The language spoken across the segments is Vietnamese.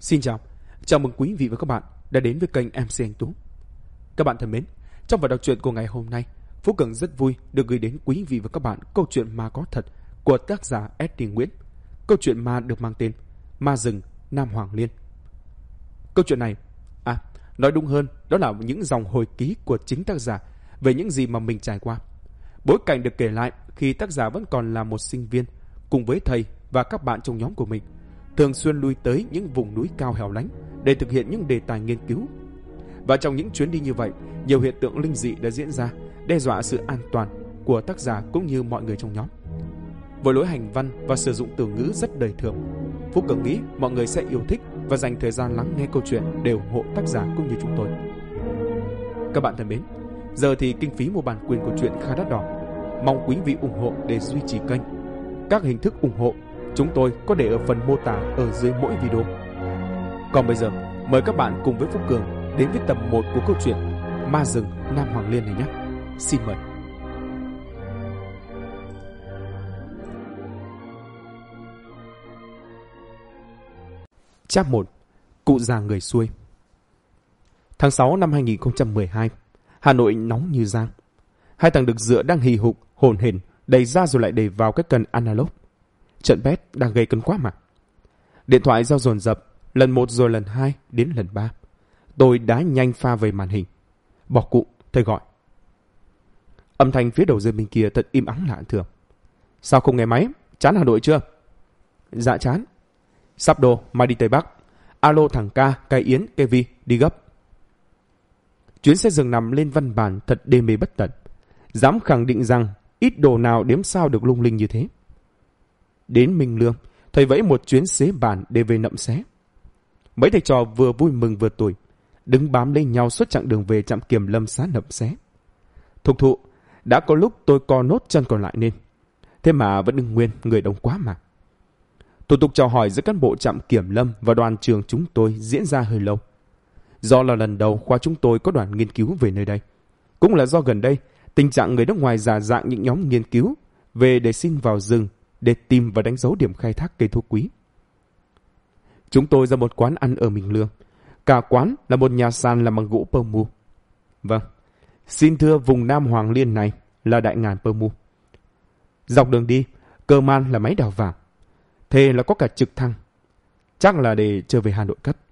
Xin chào mừng quý vị và các bạn đã đến với kênh MC Anh Tú. Các bạn thân mến, trong bài đọc truyện của ngày hôm nay, Phú Cường rất vui được gửi đến quý vị và các bạn câu chuyện ma có thật của tác giả S.D. Nguyễn. Câu chuyện ma được mang tên Ma Rừng Nam Hoàng Liên. Câu chuyện này, nói đúng hơn, đó là những dòng hồi ký của chính tác giả về những gì mà mình trải qua. Bối cảnh được kể lại khi tác giả vẫn còn là một sinh viên, cùng với thầy và các bạn trong nhóm của mình, thường xuyên lui tới những vùng núi cao hẻo lánh để thực hiện những đề tài nghiên cứu. Và trong những chuyến đi như vậy, nhiều hiện tượng linh dị đã diễn ra, đe dọa sự an toàn của tác giả cũng như mọi người trong nhóm. Với lối hành văn và sử dụng từ ngữ rất đời thường, Phú Cường nghĩ mọi người sẽ yêu thích và dành thời gian lắng nghe câu chuyện để ủng hộ tác giả cũng như chúng tôi. Các bạn thân mến, giờ thì kinh phí mua bản quyền của truyện khá đắt đỏ. Mong quý vị ủng hộ để duy trì kênh. Các hình thức ủng hộ chúng tôi có để ở phần mô tả ở dưới mỗi video. Còn bây giờ, mời các bạn cùng với Phú Cường đến với tập 1 của câu chuyện Ma Rừng Nam Hoàng Liên này nhé. Xin mời. Chap 1. Cụ già người xuôi. Tháng 6 năm 2012, Hà Nội nóng như giang. Hai thằng đực dựa đang hì hục, hồn hển, đẩy ra rồi lại đẩy vào cái cần analog. Trận bet đang gây cấn quá mà. Điện thoại reo dồn dập, lần 1 rồi lần 2 đến lần 3. Tôi đá nhanh pha về màn hình. Bỏ cụ, thầy gọi. Âm thanh phía đầu dây bên kia thật im ắng lạ thường. Sao không nghe máy? Chán Hà Nội chưa? Dạ chán. Sắp đồ, mai đi Tây Bắc. Alo thằng Ca, cái Yến, cái Vi, đi gấp. Chuyến xe dừng nằm lên văn bản thật đê mê bất tận. Dám khẳng định rằng ít đồ nào đếm sao được lung linh như thế. Đến Minh Lương, thầy vẫy một chuyến xế bản để về Nậm Xé. Mấy thầy trò vừa vui mừng vừa tủi, đứng bám lấy nhau suốt chặng đường về trạm Kiểm Lâm xã Nậm Xé. Thục thụ, đã có lúc tôi co nốt chân còn lại nên. Thế mà vẫn đứng nguyên, người đông quá mà. Thủ tục chào hỏi giữa cán bộ trạm Kiểm Lâm và đoàn trường chúng tôi diễn ra hơi lâu. Do là lần đầu khoa chúng tôi có đoàn nghiên cứu về nơi đây. Cũng là do gần đây, tình trạng người nước ngoài giả dạng những nhóm nghiên cứu về để xin vào rừng để tìm và đánh dấu điểm khai thác cây thuốc quý. Chúng tôi ra một quán ăn ở Minh Lương. Cả quán là một nhà sàn làm bằng gỗ pơ mu. Vâng, xin thưa vùng Nam Hoàng Liên này là đại ngàn pơ mu. Dọc đường đi, cơ man là máy đào vàng. Thế là có cả trực thăng. Chắc là để trở về Hà Nội cất.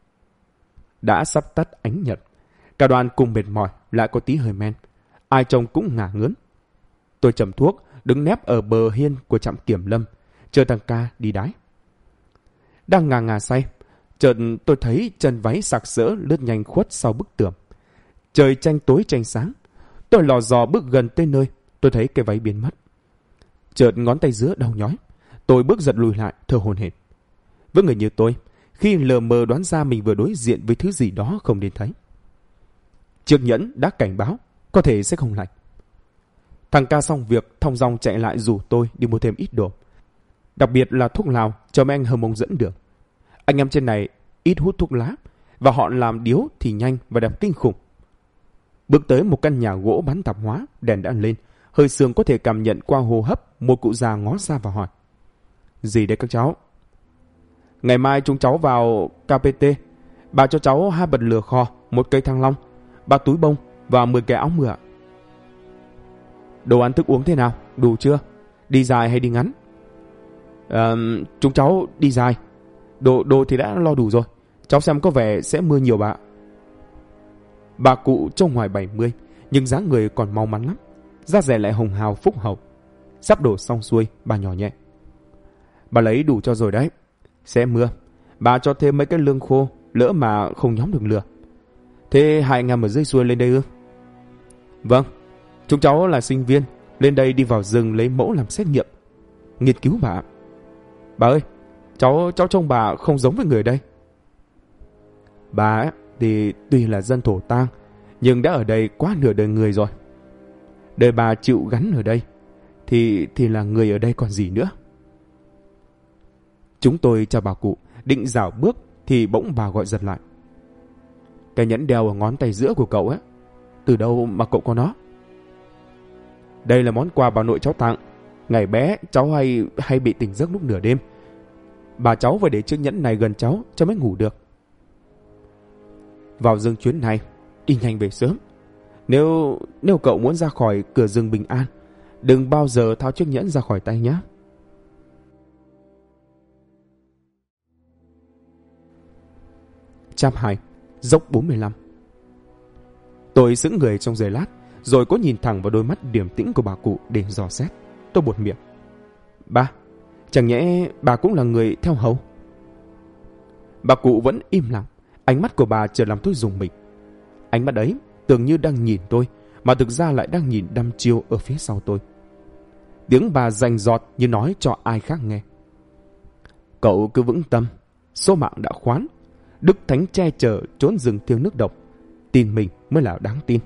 Đã sắp tắt ánh nhật. Cả đoàn cùng mệt mỏi, lại có tí hơi men. Ai trông cũng ngả ngớn. Tôi chầm thuốc, đứng nép ở bờ hiên của trạm Kiểm Lâm, chờ thằng Ca đi đái. Đang ngà say, chợt tôi thấy chân váy sặc sỡ lướt nhanh khuất sau bức tường. Trời tranh tối tranh sáng. Tôi lò dò bước gần tới nơi, tôi thấy cái váy biến mất. Chợt ngón tay giữa đau nhói. Tôi bước giật lùi lại, thở hổn hển. Với người như tôi, khi lờ mờ đoán ra mình vừa đối diện với thứ gì đó không nên thấy. Chiếc nhẫn đã cảnh báo, có thể sẽ không lành. Thằng Ca xong việc, thong dong chạy lại rủ tôi đi mua thêm ít đồ. Đặc biệt là thuốc lào cho mấy anh hâm mông dẫn đường. Anh em trên này ít hút thuốc lá, và họ làm điếu thì nhanh và đẹp kinh khủng. Bước tới một căn nhà gỗ bán tạp hóa, đèn đã lên, hơi sương có thể cảm nhận qua hô hấp. Một cụ già ngó ra và hỏi: Gì đấy các cháu? Ngày mai chúng cháu vào KPT. Bà cho cháu 2 bật lửa kho, 1 cây thăng long, 3 túi bông và 10 cái áo mưa. Đồ ăn thức uống thế nào? Đủ chưa? Đi dài hay đi ngắn? Chúng cháu đi dài. Đồ thì đã lo đủ rồi. Cháu xem có vẻ sẽ mưa nhiều bà. Bà cụ trông ngoài 70, nhưng dáng người còn mau mắn lắm. Da dẻ lại hồng hào phúc hậu. Sắp đổ xong xuôi, bà nhỏ nhẹ: Bà lấy đủ cho rồi đấy. Sẽ mưa, bà cho thêm mấy cái lương khô, lỡ mà không nhóm được lửa. Thế hai anh em ở dưới xuôi lên đây ư? Vâng, chúng cháu là sinh viên, lên đây đi vào rừng lấy mẫu làm xét nghiệm, nghiên cứu bà. Bà ơi, cháu trông bà không giống với người đây. Bà ấy, thì tuy là dân thổ tang, nhưng đã ở đây quá nửa đời người rồi. Đời bà chịu gắn ở đây, thì là người ở đây còn gì nữa. Chúng tôi chào bà cụ, định dạo bước thì bỗng bà gọi giật lại: Cái nhẫn đeo ở ngón tay giữa của cậu ấy, từ đâu mà cậu có nó? Đây là món quà bà nội cháu tặng. Ngày bé cháu hay bị tỉnh giấc lúc nửa đêm. Bà cháu phải để chiếc nhẫn này gần cháu cho mới ngủ được. Vào rừng chuyến này, đi nhanh về sớm. Nếu cậu muốn ra khỏi cửa rừng bình an, đừng bao giờ tháo chiếc nhẫn ra khỏi tay nhé. Chap 2, dốc 45. Tôi sững người trong giây lát, rồi có nhìn thẳng vào đôi mắt điềm tĩnh của bà cụ để dò xét. Tôi buột miệng. Ba, chẳng nhẽ bà cũng là người theo hầu? Bà cụ vẫn im lặng, ánh mắt của bà chợt làm tôi rùng mình. Ánh mắt ấy tưởng như đang nhìn tôi, mà thực ra lại đang nhìn đăm chiêu ở phía sau tôi. Tiếng bà rành rọt như nói cho ai khác nghe. Cậu cứ vững tâm, số mạng đã khoán, Đức Thánh che chở trốn rừng thiêng nước độc, tin mình mới là đáng tin.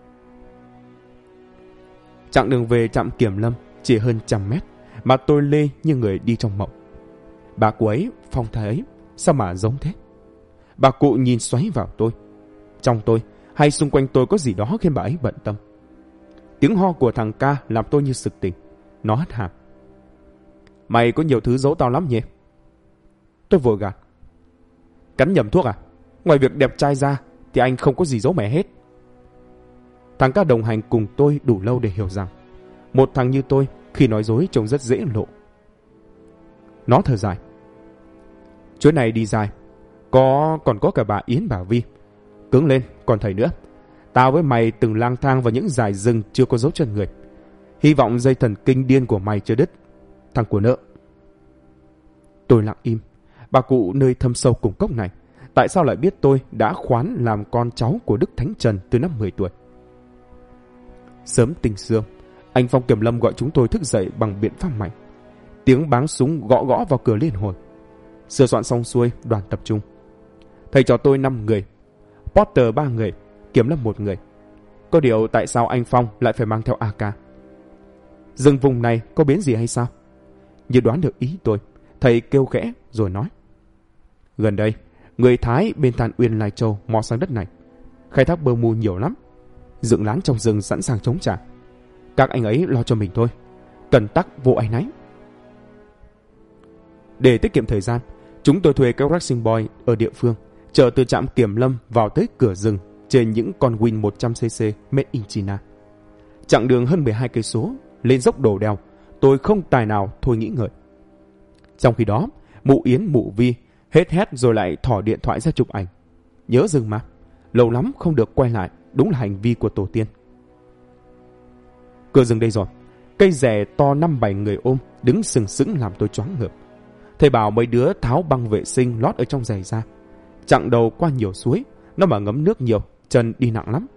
Chặng đường về trạm Kiểm Lâm chỉ hơn 100 mét, mà tôi lê như người đi trong mộng. Bà cụ ấy, phong thái ấy, sao mà giống thế? Bà cụ nhìn xoáy vào tôi. Trong tôi hay xung quanh tôi có gì đó khiến bà ấy bận tâm. Tiếng ho của thằng ca làm tôi như sực tỉnh. Nó hất hàm. Mày có nhiều thứ giấu tao lắm nhỉ? Tôi vội gạt. Cắn nhầm thuốc à? Ngoài việc đẹp trai ra thì anh không có gì giấu mẹ hết. Thằng ca đồng hành cùng tôi đủ lâu để hiểu rằng một thằng như tôi khi nói dối trông rất dễ lộ. Nó thở dài. Chuyến này đi dài, còn có cả bà Yến bà Vi. Cứng lên, còn thầy nữa. Tao với mày từng lang thang vào những dải rừng chưa có dấu chân người. Hy vọng dây thần kinh điên của mày chưa đứt, thằng của nợ. Tôi lặng im. Bà cụ nơi thâm sâu cùng cốc này, tại sao lại biết tôi đã khoán làm con cháu của Đức Thánh Trần từ năm 10 tuổi? Sớm tinh sương, anh Phong Kiểm Lâm gọi chúng tôi thức dậy bằng biện pháp mạnh. Tiếng báng súng gõ gõ vào cửa liên hồi. Sửa soạn xong xuôi, đoàn tập trung. Thầy trò tôi 5 người, Potter 3 người, Kiểm Lâm 1 người. Có điều tại sao anh Phong lại phải mang theo AK? Rừng vùng này có biến gì hay sao? Như đoán được ý tôi, thầy kêu khẽ rồi nói. Gần đây, người Thái bên Than Uyên Lai Châu mò sang đất này. Khai thác bơ mu nhiều lắm. Dựng lán trong rừng sẵn sàng chống trả. Các anh ấy lo cho mình thôi. Cần tắc vô áy náy. Để tiết kiệm thời gian, chúng tôi thuê các racing boy ở địa phương chở từ trạm Kiểm Lâm vào tới cửa rừng trên những con Win 100cc made in China. Chặng đường hơn 12 cây số lên dốc đổ đèo, tôi không tài nào thôi nghĩ ngợi. Trong khi đó, mụ Yến mụ Vi hết hét rồi lại thỏ điện thoại ra chụp ảnh. Nhớ rừng mà, lâu lắm không được quay lại, đúng là hành vi của tổ tiên. Cửa rừng đây rồi, cây rẻ to 5-7 người ôm đứng sừng sững làm tôi choáng ngợp. Thầy bảo mấy đứa tháo băng vệ sinh lót ở trong giày ra. Chặng đầu qua nhiều suối, nó mà ngấm nước nhiều, chân đi nặng lắm.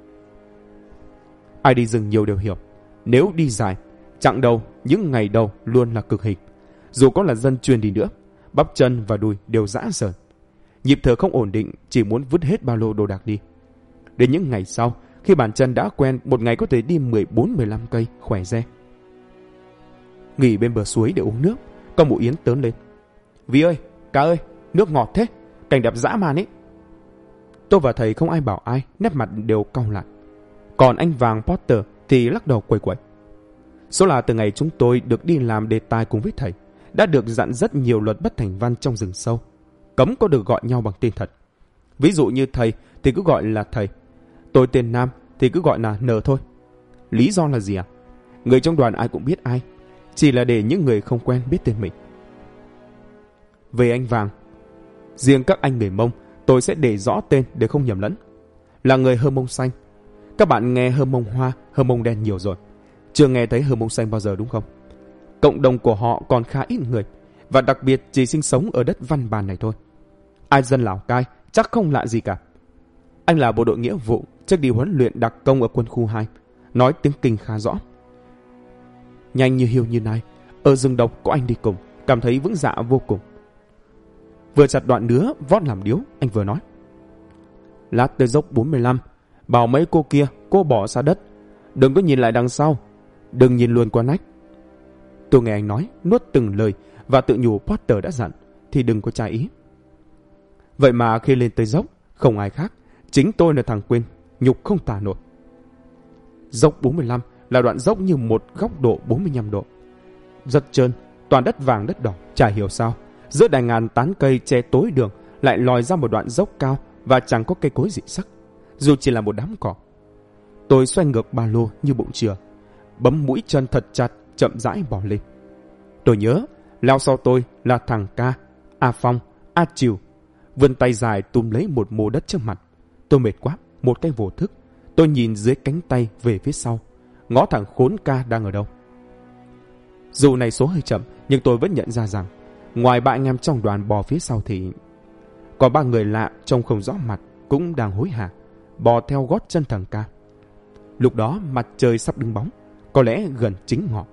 Ai đi rừng nhiều đều hiểu, nếu đi dài, chặng đầu, những ngày đầu luôn là cực hình. Dù có là dân chuyên đi nữa, bắp chân và đùi đều rã rời. Nhịp thở không ổn định, chỉ muốn vứt hết ba lô đồ đạc đi. Đến những ngày sau, khi bàn chân đã quen, một ngày có thể đi 14-15 cây, khỏe re. Nghỉ bên bờ suối để uống nước, con mụ Yến tớn lên. Vi ơi, cá ơi, nước ngọt thế, cảnh đẹp dã man ấy. Tôi và thầy không ai bảo ai, nét mặt đều cau lại. Còn anh Vàng Potter thì lắc đầu quẩy quẩy. Số là từ ngày chúng tôi được đi làm đề tài cùng với thầy, đã được dặn rất nhiều luật bất thành văn trong rừng sâu. Cấm có được gọi nhau bằng tên thật. Ví dụ như thầy thì cứ gọi là thầy. Tôi tên Nam thì cứ gọi là N thôi. Lý do là gì à? Người trong đoàn ai cũng biết ai, chỉ là để những người không quen biết tên mình. Về anh Vàng, riêng các anh người Mông tôi sẽ để rõ tên để không nhầm lẫn. Là người Hơ Mông Xanh. Các bạn nghe Hơ Mông Hoa, Hơ Mông Đen nhiều rồi, chưa nghe thấy Hơ Mông Xanh bao giờ đúng không? Cộng đồng của họ còn khá ít người, và đặc biệt chỉ sinh sống ở đất Văn Bàn này thôi. Ai dân Lào Cai chắc không lạ gì cả. Anh là bộ đội nghĩa vụ, trước đi huấn luyện đặc công ở quân khu 2, nói tiếng Kinh khá rõ. Nhanh như hiêu như này, ở rừng độc có anh đi cùng, cảm thấy vững dạ vô cùng. Vừa chặt đoạn nứa vót làm điếu, anh vừa nói. Lát tới dốc 45, bảo mấy cô kia cô bỏ xa đất, đừng có nhìn lại đằng sau, đừng nhìn luôn qua nách. Tôi nghe anh nói, nuốt từng lời và tự nhủ Potter đã dặn thì đừng có trái ý. Vậy mà khi lên tới dốc, không ai khác, chính tôi là thằng Quyên, nhục không tả nổi. Dốc 45 là đoạn dốc như một góc độ 45 độ. Rất trơn, toàn đất vàng đất đỏ, chả hiểu sao. Giữa đại ngàn tán cây che tối đường lại lòi ra một đoạn dốc cao và chẳng có cây cối dị sắc, dù chỉ là một đám cỏ. Tôi xoay ngược ba lô như bụng chừa, bấm mũi chân thật chặt, chậm rãi bò lên. Tôi nhớ leo sau tôi là thằng Ca, A Phong, A Triều, vươn tay dài túm lấy một mô đất trước mặt. Tôi mệt quá, một cái vô thức. Tôi nhìn dưới cánh tay về phía sau, ngó thằng khốn Ca đang ở đâu. Dù này số hơi chậm, nhưng tôi vẫn nhận ra rằng ngoài ba anh em trong đoàn bò phía sau thì còn ba người lạ trông không rõ mặt cũng đang hối hả bò theo gót chân thằng Ca. Lúc đó mặt trời sắp đứng bóng, có lẽ gần chính ngọ.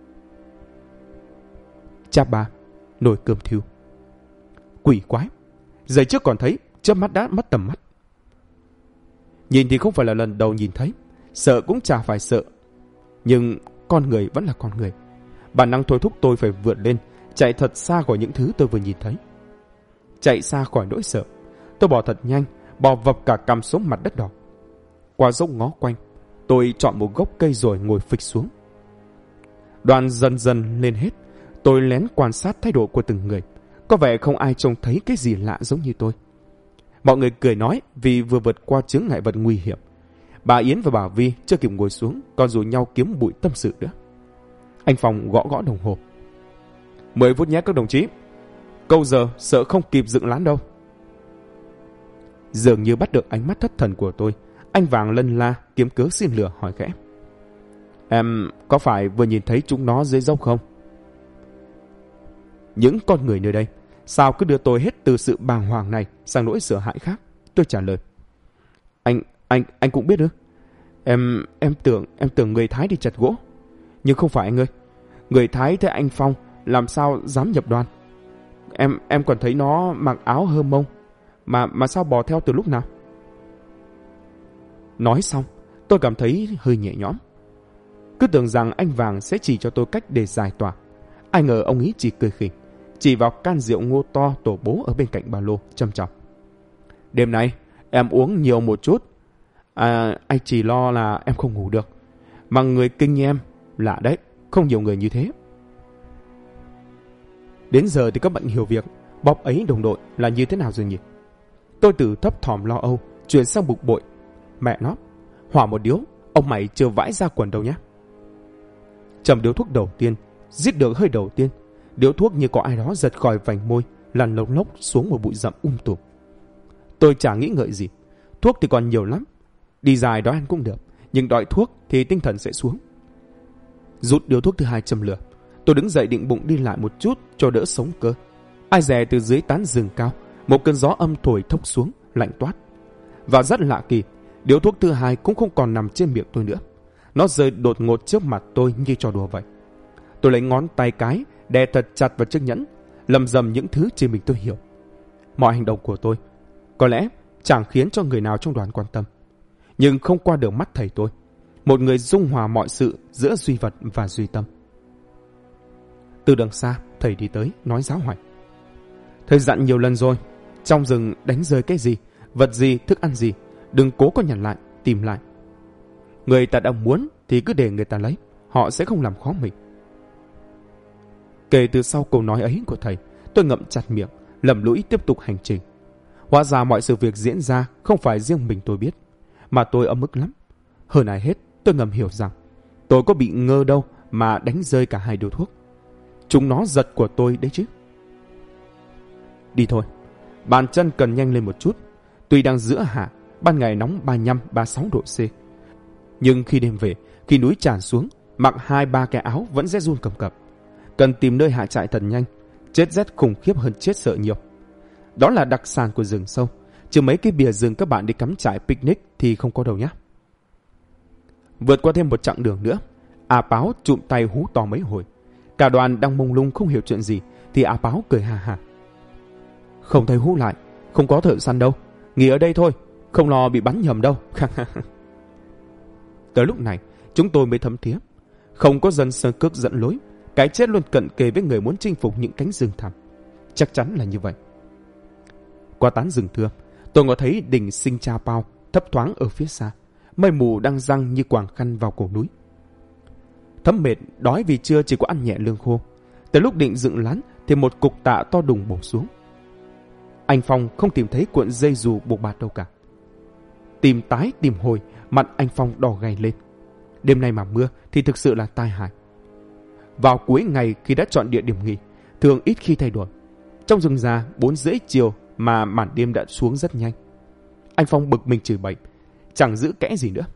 Cha ba, nồi cơm thiêu. Quỷ quái, giây trước còn thấy, chớp mắt đã mất tầm mắt. Nhìn thì không phải là lần đầu nhìn thấy, sợ cũng chả phải sợ. Nhưng con người vẫn là con người. Bản năng thôi thúc tôi phải vượt lên, chạy thật xa khỏi những thứ tôi vừa nhìn thấy. Chạy xa khỏi nỗi sợ, tôi bò thật nhanh, bò vập cả cằm xuống mặt đất đỏ. Qua dốc ngó quanh, tôi chọn một gốc cây rồi ngồi phịch xuống. Đoàn dần dần lên hết, tôi lén quan sát thái độ của từng người. Có vẻ không ai trông thấy cái gì lạ giống như tôi. Mọi người cười nói vì vừa vượt qua chướng ngại vật nguy hiểm. Bà Yến và bà Vi chưa kịp ngồi xuống còn rủ nhau kiếm bụi tâm sự nữa. Anh Phong gõ gõ đồng hồ. 10 phút nhé các đồng chí. Câu giờ sợ không kịp dựng lán đâu. Dường như bắt được ánh mắt thất thần của tôi, anh Vàng lân la kiếm cớ xin lừa hỏi khẽ. Em có phải vừa nhìn thấy chúng nó dưới dốc không? Những con người nơi đây sao cứ đưa tôi hết từ sự bàng hoàng này sang nỗi sợ hãi khác? Tôi trả lời. Anh cũng biết ư? Em tưởng người Thái đi chặt gỗ. Nhưng không phải anh ơi. Người Thái thấy anh Phong làm sao dám nhập đoàn. Em còn thấy nó mặc áo hơ mông. Mà sao bò theo từ lúc nào? Nói xong, tôi cảm thấy hơi nhẹ nhõm. Cứ tưởng rằng anh Vàng sẽ chỉ cho tôi cách để giải tỏa. Ai ngờ ông ấy chỉ cười khỉnh, chỉ vào can rượu ngô to tổ bố ở bên cạnh ba lô, châm chọc. Đêm nay em uống nhiều một chút. Anh chỉ lo là em không ngủ được. Mà người kinh như em, lạ đấy, không nhiều người như thế. Đến giờ thì các bạn hiểu việc bóp ấy đồng đội là như thế nào rồi nhỉ? Tôi từ thấp thỏm lo âu chuyển sang bực bội. Mẹ nó, hỏa một điếu, ông mày chưa vãi ra quần đâu nhé. Chầm điếu thuốc đầu tiên, rít được hơi đầu tiên, điếu thuốc như có ai đó giật khỏi vành môi, lăn lông lốc xuống một bụi rậm tùm. Tôi chả nghĩ ngợi gì, thuốc thì còn nhiều lắm, đi dài đói ăn cũng được, nhưng đói thuốc thì tinh thần sẽ xuống. Rút điếu thuốc thứ hai châm lửa, tôi đứng dậy định bụng đi lại một chút cho đỡ sống cơ. Ai dè từ dưới tán rừng cao, một cơn gió âm thổi thốc xuống, lạnh toát. Và rất lạ kỳ, điếu thuốc thứ hai cũng không còn nằm trên miệng tôi nữa. Nó rơi đột ngột trước mặt tôi như trò đùa vậy. Tôi lấy ngón tay cái đè thật chặt vào chiếc nhẫn, lầm rầm những thứ chỉ mình tôi hiểu. Mọi hành động của tôi có lẽ chẳng khiến cho người nào trong đoàn quan tâm, nhưng không qua được mắt thầy tôi, một người dung hòa mọi sự giữa duy vật và duy tâm. Từ đằng xa, thầy đi tới nói giáo hoài. Thầy dặn nhiều lần rồi, trong rừng đánh rơi cái gì, vật gì, thức ăn gì, đừng cố có nhặt lại, tìm lại. Người ta đã muốn thì cứ để người ta lấy, họ sẽ không làm khó mình. Kể từ sau câu nói ấy của thầy, tôi ngậm chặt miệng, lầm lũi tiếp tục hành trình. Hóa ra mọi sự việc diễn ra không phải riêng mình tôi biết, mà tôi ấm ức lắm. Hơn ai hết, tôi ngầm hiểu rằng tôi có bị ngơ đâu mà đánh rơi cả hai điếu thuốc. Chúng nó giật của tôi đấy chứ. Đi thôi, bàn chân cần nhanh lên một chút. Tuy đang giữa hạ, ban ngày nóng 35-36 độ C. Nhưng khi đêm về, khi núi tràn xuống, mặc 2-3 cái áo vẫn rét run cầm cập. Cần tìm nơi hạ trại thật nhanh, chết rét khủng khiếp hơn chết sợ nhiều. Đó là đặc sản của rừng sâu, chứ mấy cái bìa rừng các bạn đi cắm trại picnic thì không có đâu nhé. Vượt qua thêm một chặng đường nữa, A Páo chụm tay hú to mấy hồi. Cả đoàn đang mông lung không hiểu chuyện gì thì A Páo cười hà hà. Không thấy hú lại, không có thợ săn đâu, nghỉ ở đây thôi, không lo bị bắn nhầm đâu. Tới lúc này chúng tôi mới thấm thía, không có dân sơn cước dẫn lối, cái chết luôn cận kề với người muốn chinh phục những cánh rừng thẳm. Chắc chắn là như vậy. Qua tán rừng thưa, tôi ngó thấy đỉnh Sinh Cha Pao thấp thoáng ở phía xa, mây mù đang giăng như quàng khăn vào cổ núi. Thấm mệt, đói vì trưa chỉ có ăn nhẹ lương khô. Tới lúc định dựng lán, thì một cục tạ to đùng bổ xuống. Anh Phong không tìm thấy cuộn dây dù buộc bạt đâu cả. Tìm tái tìm hồi, mặt anh Phong đỏ gay lên. Đêm nay mà mưa thì thực sự là tai hại. Vào cuối ngày khi đã chọn địa điểm nghỉ, thường ít khi thay đổi. Trong rừng già 4:30 chiều mà màn đêm đã xuống rất nhanh. Anh Phong bực mình chửi bậy, chẳng giữ kẽ gì nữa.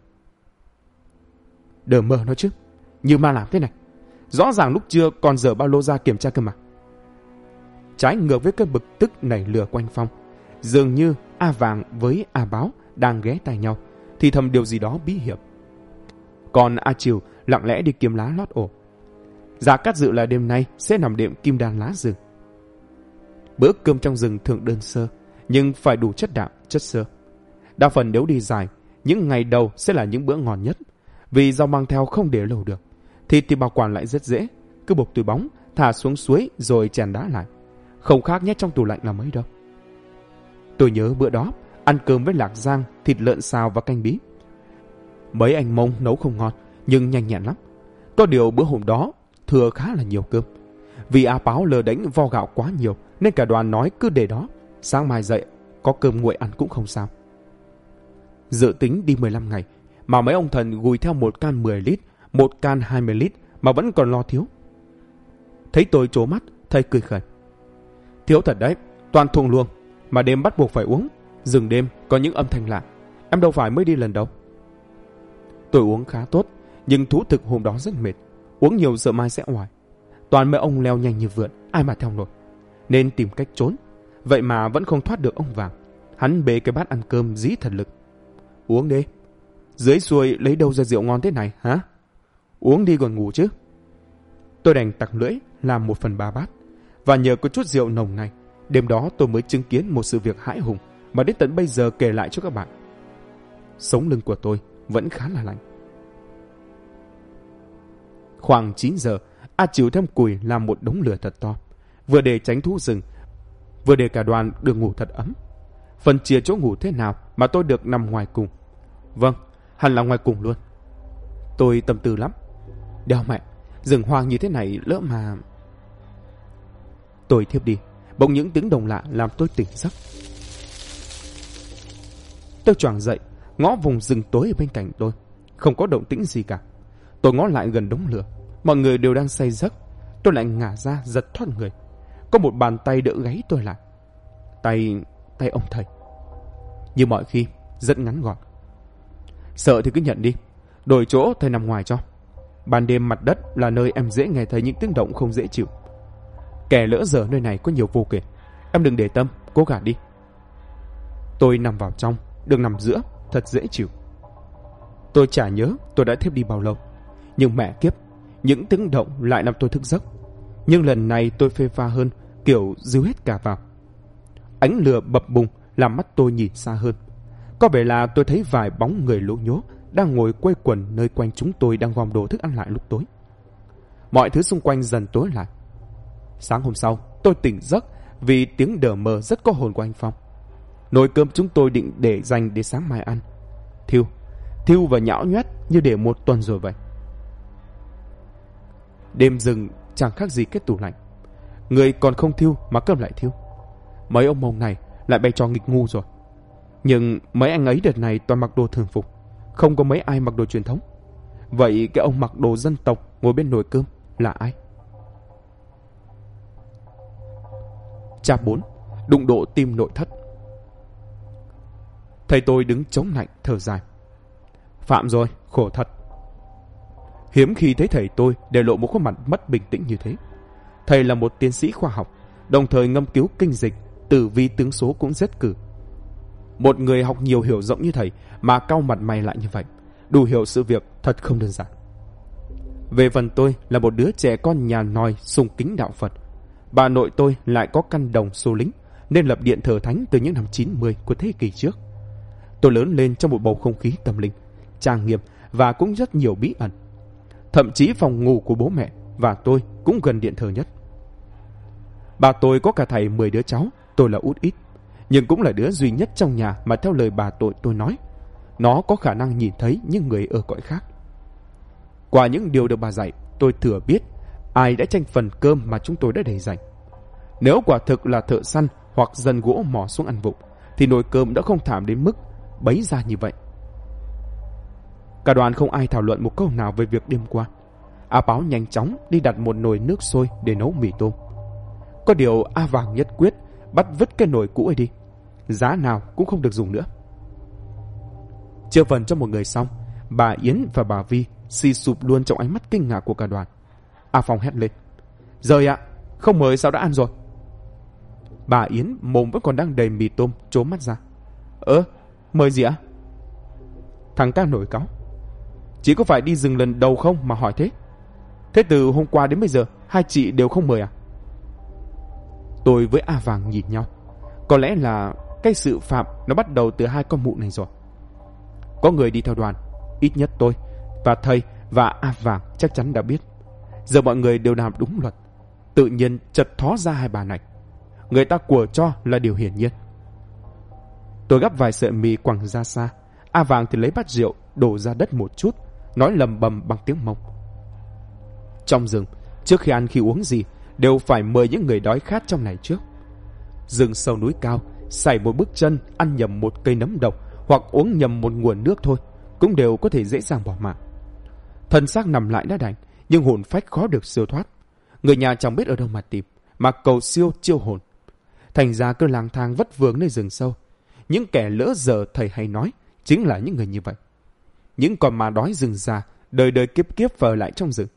Đờ mờ nó chứ, như ma làm thế này. Rõ ràng lúc trưa còn dở ba lô ra kiểm tra cơ mà. Trái ngược với cơn bực tức nảy lửa của anh Phong, dường như A Vàng với A Báo đang ghé tai nhau, thì thầm điều gì đó bí hiểm. Còn A Triều lặng lẽ đi kiếm lá lót ổ. Giả cát dự là đêm nay sẽ nằm đệm kim đan lá rừng. Bữa cơm trong rừng thường đơn sơ, nhưng phải đủ chất đạm, chất xơ. Đa phần nếu đi dài, những ngày đầu sẽ là những bữa ngon nhất, vì rau mang theo không để lâu được. Thịt thì bảo quản lại rất dễ, cứ buộc túi bóng, thả xuống suối rồi chèn đá lại. Không khác nhét trong tủ lạnh là mấy đâu. Tôi nhớ bữa đó, ăn cơm với lạc rang, thịt lợn xào và canh bí. Mấy anh Mông nấu không ngon, nhưng nhanh nhẹn lắm. Có điều bữa hôm đó, thừa khá là nhiều cơm. Vì A Báo lờ đánh vo gạo quá nhiều, nên cả đoàn nói cứ để đó. Sáng mai dậy, có cơm nguội ăn cũng không sao. Dự tính đi 15 ngày, mà mấy ông thần gùi theo một can 10 lít, một can 20 lít mà vẫn còn lo thiếu. Thấy tôi trố mắt, thầy cười khẩy. Thiếu thật đấy, toàn thuồng luồng, mà đêm bắt buộc phải uống. Rừng đêm có những âm thanh lạ, em đâu phải mới đi lần đầu. Tôi uống khá tốt, nhưng thú thực hôm đó rất mệt. Uống nhiều sợ mai sẽ oải. Toàn mấy ông leo nhanh như vượn, ai mà theo nổi. Nên tìm cách trốn. Vậy mà vẫn không thoát được ông Vàng. Hắn bê cái bát ăn cơm dí thần lực. Uống đi. Dưới xuôi lấy đâu ra rượu ngon thế này hả? Uống đi còn ngủ chứ. Tôi đành tặc lưỡi làm 1/3 bát. Và nhờ có chút rượu nồng này, đêm đó tôi mới chứng kiến một sự việc hãi hùng mà đến tận bây giờ kể lại cho các bạn. Sống lưng của tôi vẫn khá là lạnh. Khoảng 9 giờ, A Triều thêm củi làm một đống lửa thật to, vừa để tránh thú rừng, vừa để cả đoàn được ngủ thật ấm. Phần chia chỗ ngủ thế nào mà tôi được nằm ngoài cùng? Vâng, hẳn là ngoài cùng luôn. Tôi tâm tư lắm. Đeo mẹ, rừng hoang như thế này lỡ mà... Tôi thiếp đi, bỗng những tiếng động lạ làm tôi tỉnh giấc. Tôi choàng dậy, ngó vùng rừng tối ở bên cạnh tôi. Không có động tĩnh gì cả. Tôi ngó lại gần đống lửa. Mọi người đều đang say giấc. Tôi lại ngả ra giật thoát người. Có một bàn tay đỡ gáy tôi lại. Tay ông thầy. Như mọi khi, rất ngắn gọn. Sợ thì cứ nhận đi. Đổi chỗ thầy nằm ngoài cho. Ban đêm mặt đất là nơi em dễ nghe thấy những tiếng động không dễ chịu. Kẻ lỡ giờ nơi này có nhiều vô kể. Em đừng để tâm, cố gạt đi. Tôi nằm vào trong, được nằm giữa, thật dễ chịu. Tôi chả nhớ tôi đã thiếp đi bao lâu. Nhưng mẹ kiếp, những tiếng động lại làm tôi thức giấc. Nhưng lần này tôi phê pha hơn, kiểu díu hết cả vào. Ánh lửa bập bùng làm mắt tôi nhìn xa hơn. Có vẻ là tôi thấy vài bóng người lố nhố đang ngồi quây quần nơi quanh chúng tôi đang gom đồ thức ăn lại lúc tối. Mọi thứ xung quanh dần tối lại. Sáng hôm sau, tôi tỉnh giấc vì tiếng đờ mờ rất có hồn của anh Phong. Nồi cơm chúng tôi định để dành để sáng mai ăn. Thiêu và nhão nhoét như để 1 tuần rồi vậy. Đêm rừng chẳng khác gì cái tủ lạnh. Người còn không thiêu mà cơm lại thiêu. Mấy ông Mông này lại bày trò nghịch ngu rồi. Nhưng mấy anh ấy đợt này toàn mặc đồ thường phục, không có mấy ai mặc đồ truyền thống. Vậy cái ông mặc đồ dân tộc ngồi bên nồi cơm là ai? Chap 4. Đụng độ tim nội thất. Thầy tôi đứng chống lạnh thở dài. Phạm rồi, khổ thật. Hiếm khi thấy thầy tôi để lộ một khuôn mặt mất bình tĩnh như thế. Thầy là một tiến sĩ khoa học, đồng thời ngâm cứu kinh dịch, tử vi tướng số cũng rất cử. Một người học nhiều hiểu rộng như thầy mà cau mặt mày lại như vậy, đủ hiểu sự việc thật không đơn giản. Về phần tôi là một đứa trẻ con nhà nòi sùng kính đạo Phật. Bà nội tôi lại có căn đồng xô lính nên lập điện thờ thánh từ những năm 90 của thế kỷ trước. Tôi lớn lên trong một bầu không khí tâm linh, trang nghiêm và cũng rất nhiều bí ẩn. Thậm chí phòng ngủ của bố mẹ và tôi cũng gần điện thờ nhất. Bà tôi có cả thầy 10 đứa cháu, tôi là út ít, nhưng cũng là đứa duy nhất trong nhà mà theo lời bà tôi nói, nó có khả năng nhìn thấy những người ở cõi khác. Qua những điều được bà dạy, tôi thừa biết ai đã tranh phần cơm mà chúng tôi đã để dành. Nếu quả thực là thợ săn hoặc dân gỗ mò xuống ăn vụng, thì nồi cơm đã không thảm đến mức bấy ra như vậy. Cả đoàn không ai thảo luận một câu nào về việc đêm qua. A Báo nhanh chóng đi đặt một nồi nước sôi để nấu mì tôm. Có điều A Vàng nhất quyết bắt vứt cái nồi cũ ấy đi, giá nào cũng không được dùng nữa. Chia phần cho một người xong, bà Yến và bà Vi suy sụp luôn trong ánh mắt kinh ngạc của cả đoàn. A Phong hét lên: "Rời ạ, không mời sao đã ăn rồi?" Bà Yến mồm vẫn còn đang đầy mì tôm trố mắt ra: Mời gì ạ?" Thằng ca nổi cáu: "Chị có phải đi rừng lần đầu không mà hỏi thế? Thế từ hôm qua đến bây giờ hai chị đều không mời à?" Tôi với A Vàng nhìn nhau. Có lẽ là cái sự phạm nó bắt đầu từ hai con mụ này rồi. Có người đi theo đoàn, ít nhất tôi và thầy và A Vàng chắc chắn đã biết. Giờ mọi người đều làm đúng luật, tự nhiên chật thó ra hai bà này. Người ta của cho là điều hiển nhiên. Tôi gắp vài sợi mì quẳng ra xa. A Vàng thì lấy bát rượu đổ ra đất một chút, nói lầm bầm bằng tiếng Mông. Trong rừng, trước khi ăn khi uống gì đều phải mời những người đói khát trong này trước. Rừng sâu núi cao, sải một bước chân ăn nhầm một cây nấm độc hoặc uống nhầm một nguồn nước thôi cũng đều có thể dễ dàng bỏ mạng. Thân xác nằm lại đã đành, nhưng hồn phách khó được siêu thoát. Người nhà chẳng biết ở đâu mà tìm, mà cầu siêu chiêu hồn. Thành ra cứ lang thang vất vưởng nơi rừng sâu. Những kẻ lỡ dở thầy hay nói chính là những người như vậy. Những con ma đói rừng già, đời đời kiếp kiếp vờ lại trong rừng.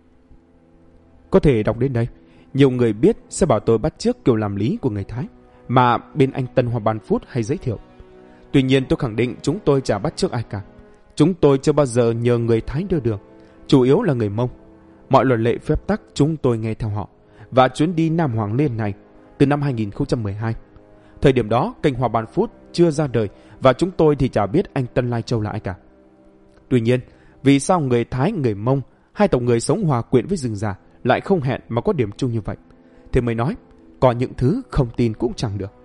Có thể đọc đến đây, nhiều người biết sẽ bảo tôi bắt chước kiểu làm lý của người Thái mà bên anh Tân Hoa Ban Phút hay giới thiệu. Tuy nhiên tôi khẳng định chúng tôi chả bắt chước ai cả. Chúng tôi chưa bao giờ nhờ người Thái đưa đường, chủ yếu là người Mông. Mọi luật lệ phép tắc chúng tôi nghe theo họ. Và chuyến đi Nam Hoàng Liên này từ năm 2012. Thời điểm đó kênh Hoa Ban Phút chưa ra đời và chúng tôi thì chả biết anh Tân Lai Châu là ai cả. Tuy nhiên, vì sao người Thái, người Mông, hai tộc người sống hòa quyện với rừng già lại không hẹn mà có điểm chung như vậy, thì mới nói có những thứ không tin cũng chẳng được.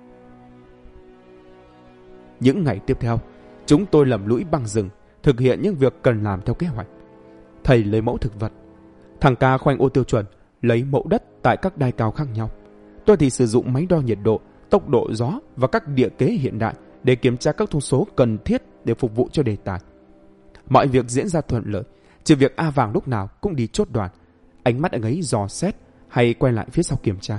Những ngày tiếp theo, chúng tôi lầm lũi băng rừng, thực hiện những việc cần làm theo kế hoạch. Thầy lấy mẫu thực vật, thằng ca khoanh ô tiêu chuẩn, lấy mẫu đất tại các đai cao khác nhau. Tôi thì sử dụng máy đo nhiệt độ, tốc độ gió và các địa kế hiện đại để kiểm tra các thông số cần thiết để phục vụ cho đề tài. Mọi việc diễn ra thuận lợi, trừ việc A Vàng lúc nào cũng đi chốt đoàn, ánh mắt anh ấy dò xét hay quay lại phía sau kiểm tra.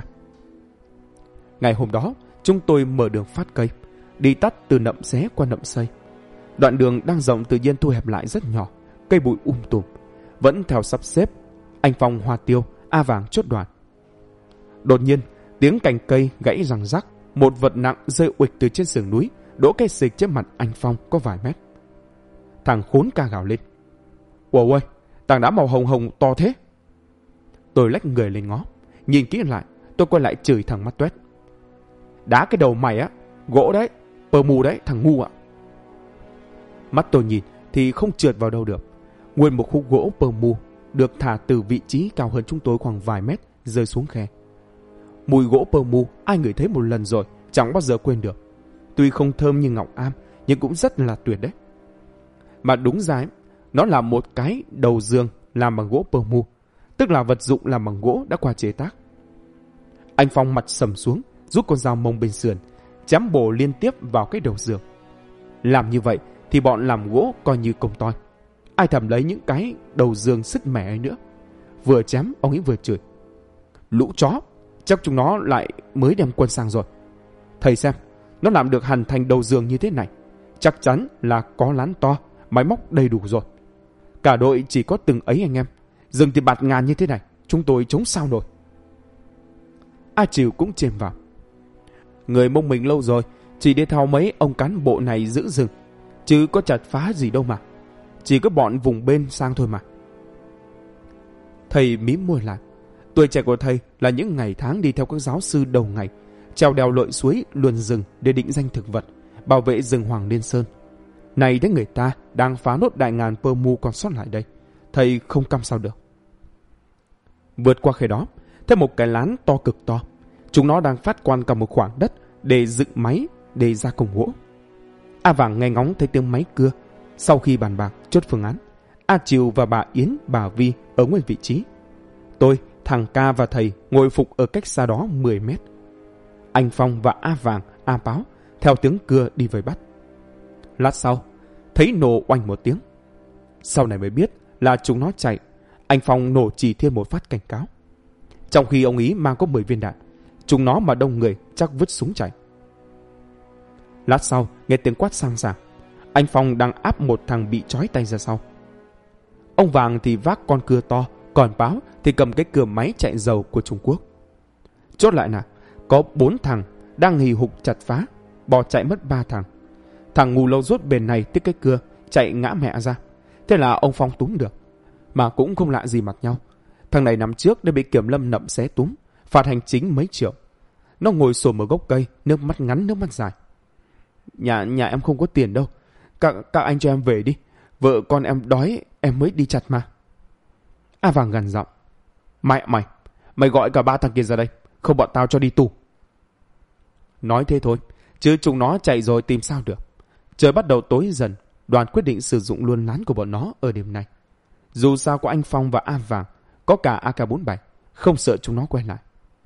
Ngày hôm đó, chúng tôi mở đường phát cây, đi tắt từ Nậm Xé qua Nậm Xây. Đoạn đường đang rộng tự nhiên thu hẹp lại rất nhỏ, cây bụi tùm. Vẫn theo sắp xếp, anh Phong Hoa Tiêu, A Vàng chốt đoàn. Đột nhiên, tiếng cành cây gãy răng rắc, một vật nặng rơi uịch từ trên sườn núi, đỗ cây xịch trước mặt anh Phong có vài mét. Thằng khốn ca gào lên: "Ủa ơi, tảng đá màu hồng hồng to thế!" Tôi lách người lên ngó, nhìn kỹ lại, tôi quay lại chửi thằng mắt toét: "Đá cái đầu mày á, gỗ đấy, pờ mù đấy, thằng ngu ạ!" Mắt tôi nhìn thì không trượt vào đâu được. Nguyên một khúc gỗ pờ mù được thả từ vị trí cao hơn chúng tôi khoảng vài mét rơi xuống khe. Mùi gỗ pờ mù ai ngửi thấy một lần rồi chẳng bao giờ quên được. Tuy không thơm như ngọc am nhưng cũng rất là tuyệt đấy. Mà đúng ra ấy, nó là một cái đầu giường làm bằng gỗ pờ mù, tức là vật dụng làm bằng gỗ đã qua chế tác. Anh Phong mặt sầm xuống, rút con dao mông bên sườn, chém bổ liên tiếp vào cái đầu giường. Làm như vậy thì bọn làm gỗ coi như công toi. Ai thèm lấy những cái đầu giường sứt mẻ ấy nữa. Vừa chém ông ấy vừa chửi: "Lũ chó, chắc chúng nó lại mới đem quân sang rồi. Thầy xem, nó làm được hẳn thành đầu giường như thế này, chắc chắn là có lán to, máy móc đầy đủ rồi. Cả đội chỉ có từng ấy anh em, rừng thì bạt ngàn như thế này, chúng tôi chống sao nổi." A Trìu cũng chêm vào: "Người Mông mình lâu rồi, chỉ đi theo mấy ông cán bộ này giữ rừng, chứ có chặt phá gì đâu mà. Chỉ có bọn vùng bên sang thôi mà." Thầy mím môi lại. Tuổi trẻ của thầy là những ngày tháng đi theo các giáo sư đầu ngày, trèo đèo lội suối luồn rừng để định danh thực vật, bảo vệ rừng Hoàng Liên Sơn. Này đến người ta đang phá nốt đại ngàn pơ mu còn sót lại đây, thầy không căm sao được. Vượt qua khe đó, thêm một cái lán to cực to. Chúng nó đang phát quan cả một khoảng đất để dựng máy để gia công gỗ. A Vàng nghe ngóng thấy tiếng máy cưa. Sau khi bàn bạc chốt phương án, A Trìu và bà Yến, bà Vi ở nguyên vị trí. Tôi thằng Ca và thầy ngồi phục ở cách xa đó 10 mét. Anh Phong và A Vàng, A Báo theo tiếng cưa đi vây bắt. Lát sau, thấy nổ oanh một tiếng. Sau này mới biết là chúng nó chạy. Anh Phong nổ chỉ thêm một phát cảnh cáo. Trong khi ông ý mang có 10 viên đạn, chúng nó mà đông người chắc vứt súng chạy. Lát sau, nghe tiếng quát sang sảng. Anh Phong đang áp một thằng bị trói tay ra sau. Ông Vàng thì vác con cưa to, còn Báo thì cầm cái cưa máy chạy dầu của Trung Quốc. Chốt lại nào, có 4 thằng đang hì hục chặt phá, bỏ chạy mất 3 thằng. Thằng ngu lâu rốt bền này tiếc cái cưa, chạy ngã mẹ ra. Thế là ông Phong túm được. Mà cũng không lạ gì mặt nhau. Thằng này năm trước đã bị kiểm lâm nậm xé túm, phạt hành chính mấy triệu. Nó ngồi xổm ở gốc cây, nước mắt ngắn nước mắt dài. Nhà em không có tiền đâu. Các anh cho em về đi. Vợ con em đói, em mới đi chặt mà. A Vàng gằn giọng. Mày gọi cả 3 thằng kia ra đây, không bọn tao cho đi tù. Nói thế thôi, chứ chúng nó chạy rồi tìm sao được. Trời bắt đầu tối dần, đoàn quyết định sử dụng luôn lán của bọn nó ở đêm nay. Dù sao có anh Phong và A Vàng, có cả AK-47, không sợ chúng nó quay lại.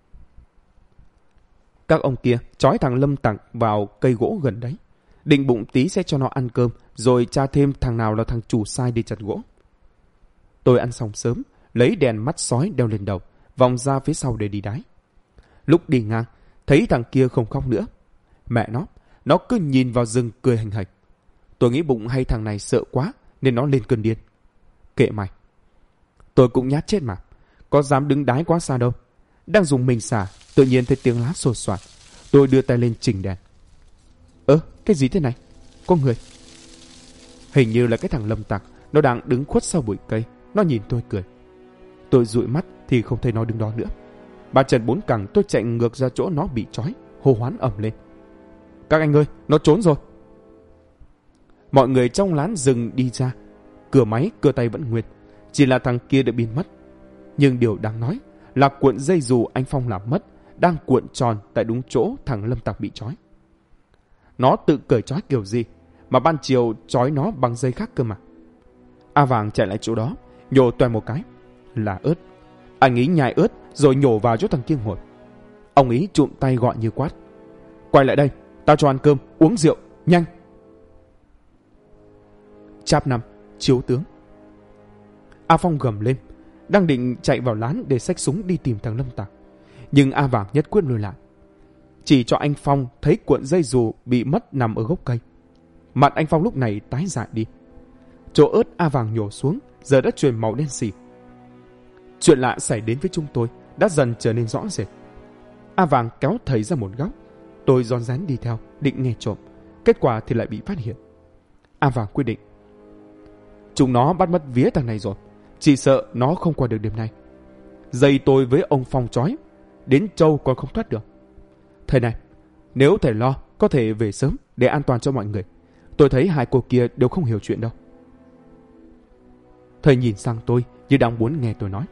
Các ông kia trói thằng Lâm Tặng vào cây gỗ gần đấy, định bụng tí sẽ cho nó ăn cơm, rồi tra thêm thằng nào là thằng chủ sai đi chặt gỗ. Tôi ăn xong sớm, lấy đèn mắt sói đeo lên đầu, vòng ra phía sau để đi đái. Lúc đi ngang, thấy thằng kia không khóc nữa. Mẹ nó cứ nhìn vào rừng cười hành hạch. Tôi nghĩ bụng hay thằng này sợ quá nên nó lên cơn điên. Kệ mày. Tôi cũng nhát chết mà, có dám đứng đái quá xa đâu. Đang dùng mình xả, tự nhiên thấy tiếng lá sột soạt. Tôi đưa tay lên chỉnh đèn. Cái gì thế này? Có người. Hình như là cái thằng Lâm Tặc, nó đang đứng khuất sau bụi cây. Nó nhìn tôi cười. Tôi dụi mắt thì không thấy nó đứng đó nữa. Ba chân bốn cẳng tôi chạy ngược ra chỗ nó bị trói, hô hoán ầm lên. Các anh ơi, nó trốn rồi. Mọi người trong lán rừng đi ra. Cửa máy, cửa tay vẫn nguyên, chỉ là thằng kia đã biến mất. Nhưng điều đáng nói là cuộn dây dù anh Phong làm mất đang cuộn tròn tại đúng chỗ thằng Lâm Tặc bị trói. Nó tự cởi trói kiểu gì mà ban chiều trói nó bằng dây khác cơ mà. A Vàng chạy lại chỗ đó, nhổ toè một cái. Là ớt. Anh ý nhai ớt rồi nhổ vào chỗ thằng kia ngồi. Ông ý trụm tay gọi như quát. Quay lại đây, tao cho ăn cơm, uống rượu, nhanh. Chap 5, chiếu tướng. A Phong gầm lên, đang định chạy vào lán để xách súng đi tìm thằng Lâm Tặc. Nhưng A Vàng nhất quyết lùi lại. Chỉ cho anh Phong thấy cuộn dây dù bị mất nằm ở gốc cây. Mặt anh Phong lúc này tái dại đi. Chỗ ớt A Vàng nhổ xuống giờ đã chuyển màu đen xì. Chuyện lạ xảy đến với chúng tôi đã dần trở nên rõ rệt. A Vàng kéo thầy ra một góc. Tôi rón rén đi theo, định nghe trộm. Kết quả thì lại bị phát hiện. A Vàng quyết định. Chúng nó bắt mất vía thằng này rồi. Chỉ sợ nó không qua được đêm nay. Dây tôi với ông Phong trói, đến Châu còn không thoát được. Thầy này, nếu thầy lo, có thể về sớm để an toàn cho mọi người. Tôi thấy hai cô kia đều không hiểu chuyện đâu. Thầy nhìn sang tôi như đang muốn nghe tôi nói.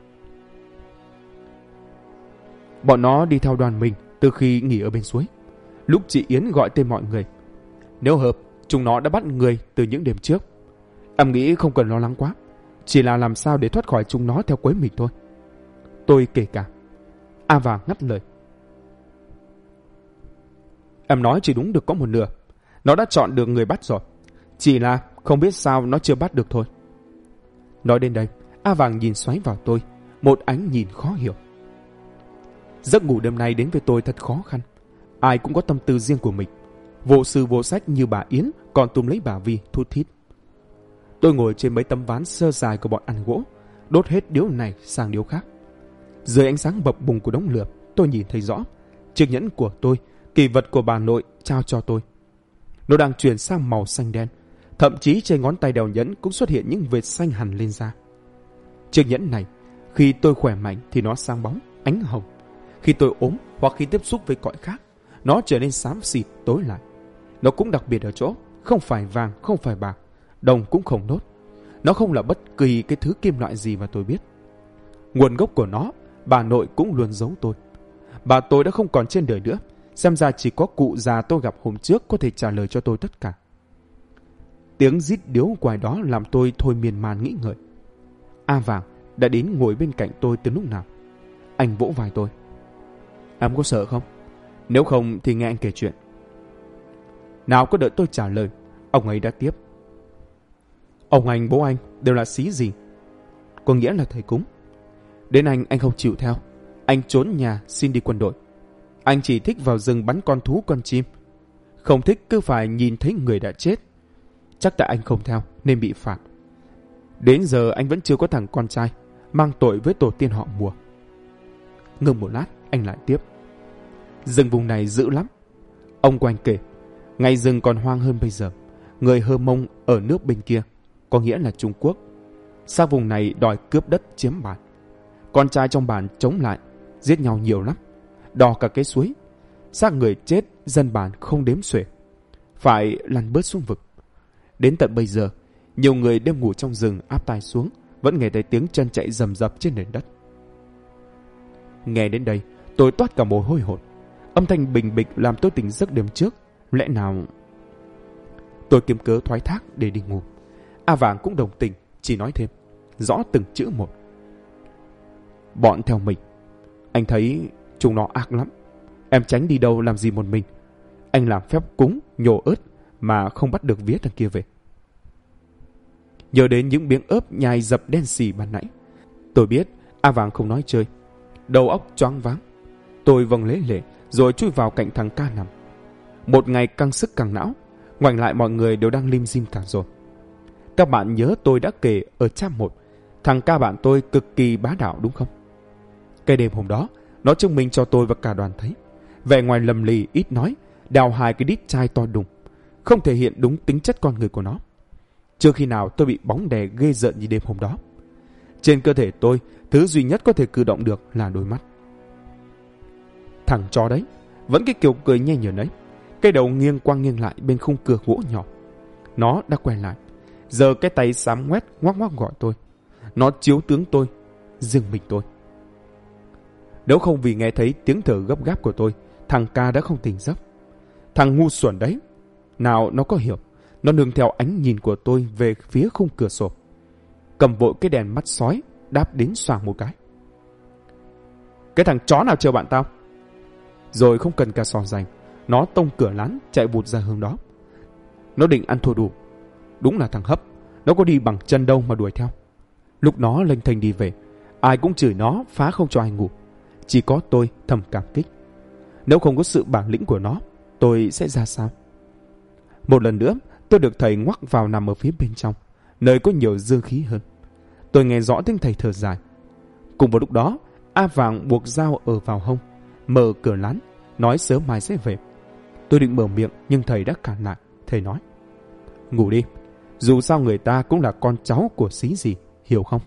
Bọn nó đi theo đoàn mình từ khi nghỉ ở bên suối. Lúc chị Yến gọi tên mọi người. Nếu hợp, chúng nó đã bắt người từ những đêm trước. Em nghĩ không cần lo lắng quá. Chỉ là làm sao để thoát khỏi chúng nó theo quấy mình thôi. Tôi kể cả. A Vàng ngắt lời. Em nói chỉ đúng được có một nửa. Nó đã chọn được người bắt rồi. Chỉ là không biết sao nó chưa bắt được thôi. Nói đến đây, A Vàng nhìn xoáy vào tôi, một ánh nhìn khó hiểu. Giấc ngủ đêm nay đến với tôi thật khó khăn. Ai cũng có tâm tư riêng của mình. Vô sư vô sách như bà Yến còn túm lấy bà Vi thút thít. Tôi ngồi trên mấy tấm ván sơ sài của bọn ăn gỗ, đốt hết điếu này sang điếu khác. Dưới ánh sáng bập bùng của đống lửa, tôi nhìn thấy rõ chiếc nhẫn của tôi, kỳ vật của bà nội trao cho tôi. Nó đang chuyển sang màu xanh đen, thậm chí trên ngón tay đeo nhẫn cũng xuất hiện những vệt xanh hằn lên da. Chiếc nhẫn này, khi tôi khỏe mạnh thì nó sáng bóng, ánh hồng. Khi tôi ốm hoặc khi tiếp xúc với cõi khác, nó trở nên xám xịt, tối lại. Nó cũng đặc biệt ở chỗ, không phải vàng, không phải bạc, đồng cũng không đốt. Nó không là bất kỳ cái thứ kim loại gì mà tôi biết. Nguồn gốc của nó, bà nội cũng luôn giấu tôi. Bà tôi đã không còn trên đời nữa, xem ra chỉ có cụ già tôi gặp hôm trước có thể trả lời cho tôi tất cả. Tiếng rít điếu ngoài đó làm tôi thôi miên man nghĩ ngợi. A Vàng đã đến ngồi bên cạnh tôi từ lúc nào. Anh vỗ vai tôi. Em có sợ không? Nếu không thì nghe anh kể chuyện. Nào có đợi tôi trả lời, ông ấy đã tiếp. Ông anh, bố anh đều là xí gì, có nghĩa là thầy cúng. Đến anh không chịu theo. Anh trốn nhà xin đi quân đội. Anh chỉ thích vào rừng bắn con thú con chim, không thích cứ phải nhìn thấy người đã chết. Chắc tại anh không theo nên bị phạt. Đến giờ anh vẫn chưa có thằng con trai, mang tội với tổ tiên họ Mùa. Ngừng một lát, anh lại tiếp. Rừng vùng này dữ lắm. Ông của anh kể, ngày rừng còn hoang hơn bây giờ. Người Hơ Mông ở nước bên kia, có nghĩa là Trung Quốc, sang vùng này đòi cướp đất chiếm bản. Con trai trong bản chống lại, giết nhau nhiều lắm, đò cả cái suối. Xác người chết dân bản không đếm xuể, phải lăn bớt xuống vực. Đến tận bây giờ, nhiều người đêm ngủ trong rừng áp tai xuống vẫn nghe thấy tiếng chân chạy rầm rập trên nền đất. Nghe đến đây, tôi toát cả mồ hôi hột. Âm thanh bình bịch làm tôi tỉnh giấc đêm trước. Lẽ nào... Tôi kiếm cớ thoái thác để đi ngủ. A Vàng cũng đồng tình, chỉ nói thêm, rõ từng chữ một. Bọn theo mình, anh thấy chúng nó ác lắm. Em tránh đi đâu làm gì một mình. Anh làm phép cúng, nhổ ớt mà không bắt được vía thằng kia về. Nhớ đến những miếng ớt nhai dập đen xì ban nãy, tôi biết A Vàng không nói chơi. Đầu óc choáng váng. Tôi vâng lấy lệ rồi chui vào cạnh thằng Ca nằm. Một ngày căng sức căng não, ngoảnh lại mọi người đều đang lim dim cả rồi. Các bạn nhớ tôi đã kể ở chap 1, thằng Ca bạn tôi cực kỳ bá đạo đúng không? Cái đêm hôm đó, nó chứng minh cho tôi và cả đoàn thấy, vẻ ngoài lầm lì ít nói, đào hai cái đít chai to đùng, không thể hiện đúng tính chất con người của nó. Chưa khi nào tôi bị bóng đè ghê rợn như đêm hôm đó. Trên cơ thể tôi, thứ duy nhất có thể cử động được là đôi mắt. Thằng chó đấy, vẫn cái kiểu cười nhe nhởn ấy, cái đầu nghiêng qua nghiêng lại bên khung cửa gỗ nhỏ. Nó đã quay lại, giờ cái tay xám ngoét ngoắc ngoắc gọi tôi. Nó chiếu tướng tôi, riêng mình tôi. Nếu không vì nghe thấy tiếng thở gấp gáp của tôi, thằng Ca đã không tỉnh giấc. Thằng ngu xuẩn đấy, nào nó có hiểu. Nó nương theo ánh nhìn của tôi về phía khung cửa sổ, cầm vội cái đèn mắt sói, đáp đến xoàng một cái. Cái thằng chó nào chờ bạn tao? Rồi không cần cả sò dành, nó tông cửa lán chạy vụt ra hướng đó. Nó định ăn thua đủ. Đúng là thằng hấp, nó có đi bằng chân đâu mà đuổi theo. Lúc nó lênh thênh đi về, ai cũng chửi nó phá không cho ai ngủ. Chỉ có tôi thầm cảm kích. Nếu không có sự bản lĩnh của nó, tôi sẽ ra sao? Một lần nữa, tôi được thầy ngoắc vào nằm ở phía bên trong, nơi có nhiều dương khí hơn. Tôi nghe rõ tiếng thầy thở dài. Cùng vào lúc đó, A Vàng buộc dao ở vào hông, mở cửa lán, nói sớm mai sẽ về. Tôi định mở miệng nhưng thầy đã cản lại. Thầy nói, ngủ đi, dù sao người ta cũng là con cháu của xí gì, hiểu không?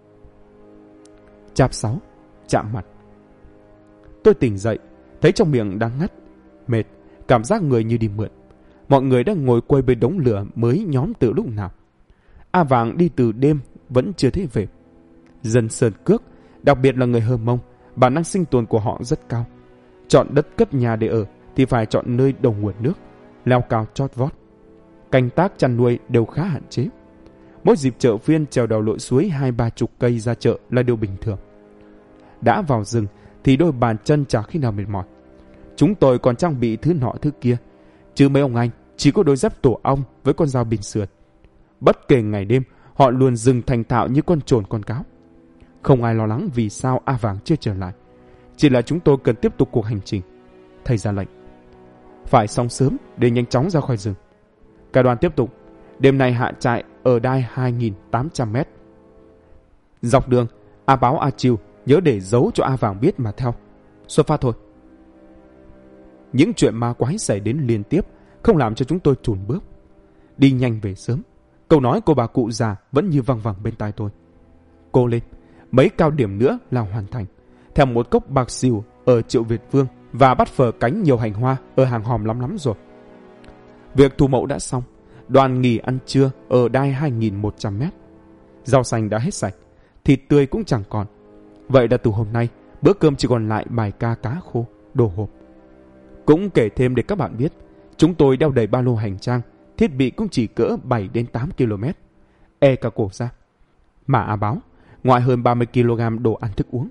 Chap 6. Chạm mặt. Tôi tỉnh dậy, thấy trong miệng đang ngắt, mệt, cảm giác người như đi mượn. Mọi người đang ngồi quây bên đống lửa mới nhóm từ lúc nào. A Vàng đi từ đêm vẫn chưa thấy về. Dân Sơn Cước, đặc biệt là người Hơ Mông, bản năng sinh tồn của họ rất cao. Chọn đất cất nhà để ở thì phải chọn nơi đầu nguồn nước, leo cao chót vót. Canh tác chăn nuôi đều khá hạn chế. Mỗi dịp chợ phiên trèo đào lội suối 20-30 cây ra chợ là điều bình thường. Đã vào rừng thì đôi bàn chân chả khi nào mệt mỏi. Chúng tôi còn trang bị thứ nọ thứ kia, chứ mấy ông anh chỉ có đôi dép tổ ong với con dao bình sườn. Bất kể ngày đêm, họ luôn dừng thành thạo như con trồn con cáo. Không ai lo lắng vì sao A Vàng chưa trở lại. Chỉ là chúng tôi cần tiếp tục cuộc hành trình. Thầy ra lệnh, phải xong sớm để nhanh chóng ra khỏi rừng. Cả đoàn tiếp tục. Đêm nay hạ trại ở đai 2.800 mét. Dọc đường, A Báo A Chiêu nhớ để giấu cho A Vàng biết mà theo. Xuất phát thôi. Những chuyện ma quái xảy đến liên tiếp không làm cho chúng tôi chùn bước. Đi nhanh về sớm. Câu nói của bà cụ già vẫn như văng vẳng bên tai tôi. Cô lên, mấy cao điểm nữa là hoàn thành. Thèm một cốc bạc xỉu ở Triệu Việt Vương và bắt phở cánh nhiều hành hoa ở hàng hòm lắm rồi. Việc thu mẫu đã xong. Đoàn nghỉ ăn trưa ở đai 2.100 mét. Rau xanh đã hết sạch, thịt tươi cũng chẳng còn. Vậy là từ hôm nay, bữa cơm chỉ còn lại bài ca cá khô, đồ hộp. Cũng kể thêm để các bạn biết, chúng tôi đeo đầy ba lô hành trang, thiết bị cũng chỉ cỡ 7 đến 8 km. E cả cổ ra. Mà A Báo, ngoài hơn 30 kg đồ ăn thức uống,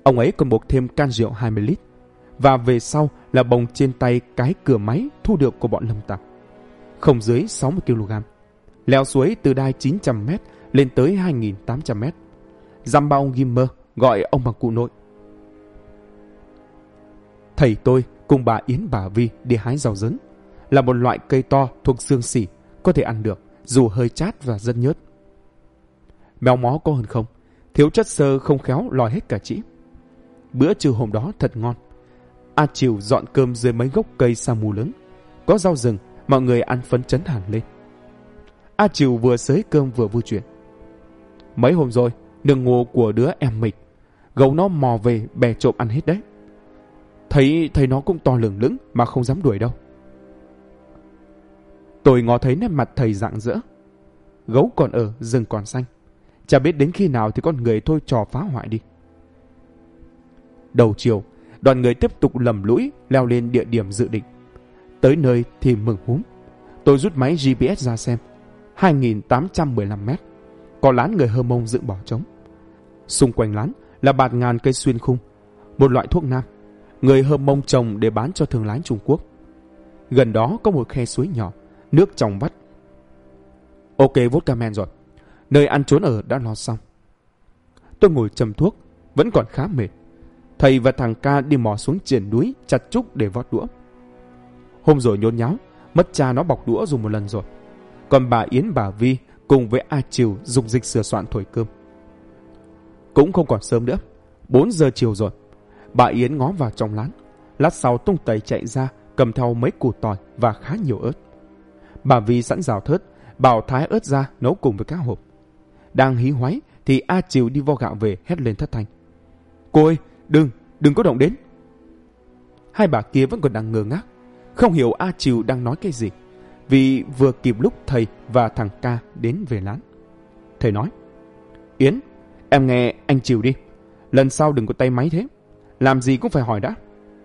Ông ấy còn buộc thêm can rượu 20 lít. Và về sau là bồng trên tay cái cửa máy thu được của bọn lâm tặc. Không dưới 60 kg. Leo suối từ đai 900 mét lên tới 2.800 mét. Dăm ba ông Gimmer gọi ông bằng cụ nội. Thầy tôi cùng bà Yến bà Vi đi hái rau dấn, là một loại cây to thuộc xương xỉ, có thể ăn được dù hơi chát và rất nhớt. Méo mó có hơn không, thiếu chất xơ không khéo lòi hết cả chỉ. Bữa trưa hôm đó thật ngon. A Chiều dọn cơm dưới mấy gốc cây sa mù lớn, có rau rừng, mọi người ăn phấn chấn hẳn lên. A Chiều vừa xới cơm vừa vui chuyện. Mấy hôm rồi, nương ngô của đứa em mình, gấu nó mò về bè trộm ăn hết đấy. Thấy nó cũng to lửng lững mà không dám đuổi đâu. Tôi ngó thấy nét mặt thầy rạng rỡ. Gấu còn ở, rừng còn xanh. Chả biết đến khi nào thì con người thôi trò phá hoại đi. Đầu chiều, đoàn người tiếp tục lầm lũi leo lên địa điểm dự định. Tới nơi thì mừng húm. Tôi rút máy GPS ra xem. 2.815 mét. Có lán người Hơ Mông dựng bỏ trống. Xung quanh lán là bạt ngàn cây xuyên khung, một loại thuốc nam người Hơ Mông trồng để bán cho thương lái Trung Quốc. Gần đó có một khe suối nhỏ, nước trong vắt. Ok, vodka men rồi. Nơi ăn trốn ở đã lo xong. Tôi ngồi châm thuốc, vẫn còn khá mệt. Thầy và thằng Ca đi mò xuống triển núi chặt trúc để vót đũa. Hôm rồi nhốn nháo, mất cha nó bọc đũa dùng một lần rồi. Còn bà Yến bà Vi cùng với A Chiều dục dịch sửa soạn thổi cơm. Cũng không còn sớm nữa, 4 giờ chiều rồi. Bà Yến ngó vào trong lán. Lát sau tung tẩy chạy ra, cầm theo mấy củ tỏi và khá nhiều ớt. Bà Vi sẵn rào thớt, bảo thái ớt ra nấu cùng với cá hộp. Đang hí hoáy thì A Chiều đi vo gạo về hét lên thất thanh: Cô ơi, đừng có động đến. Hai bà kia vẫn còn đang ngơ ngác, không hiểu A Chiều đang nói cái gì, vì vừa kịp lúc thầy và thằng Ca đến về lán. Thầy nói: Yến, em nghe anh Chiều đi, lần sau đừng có tay máy thế, làm gì cũng phải hỏi đã.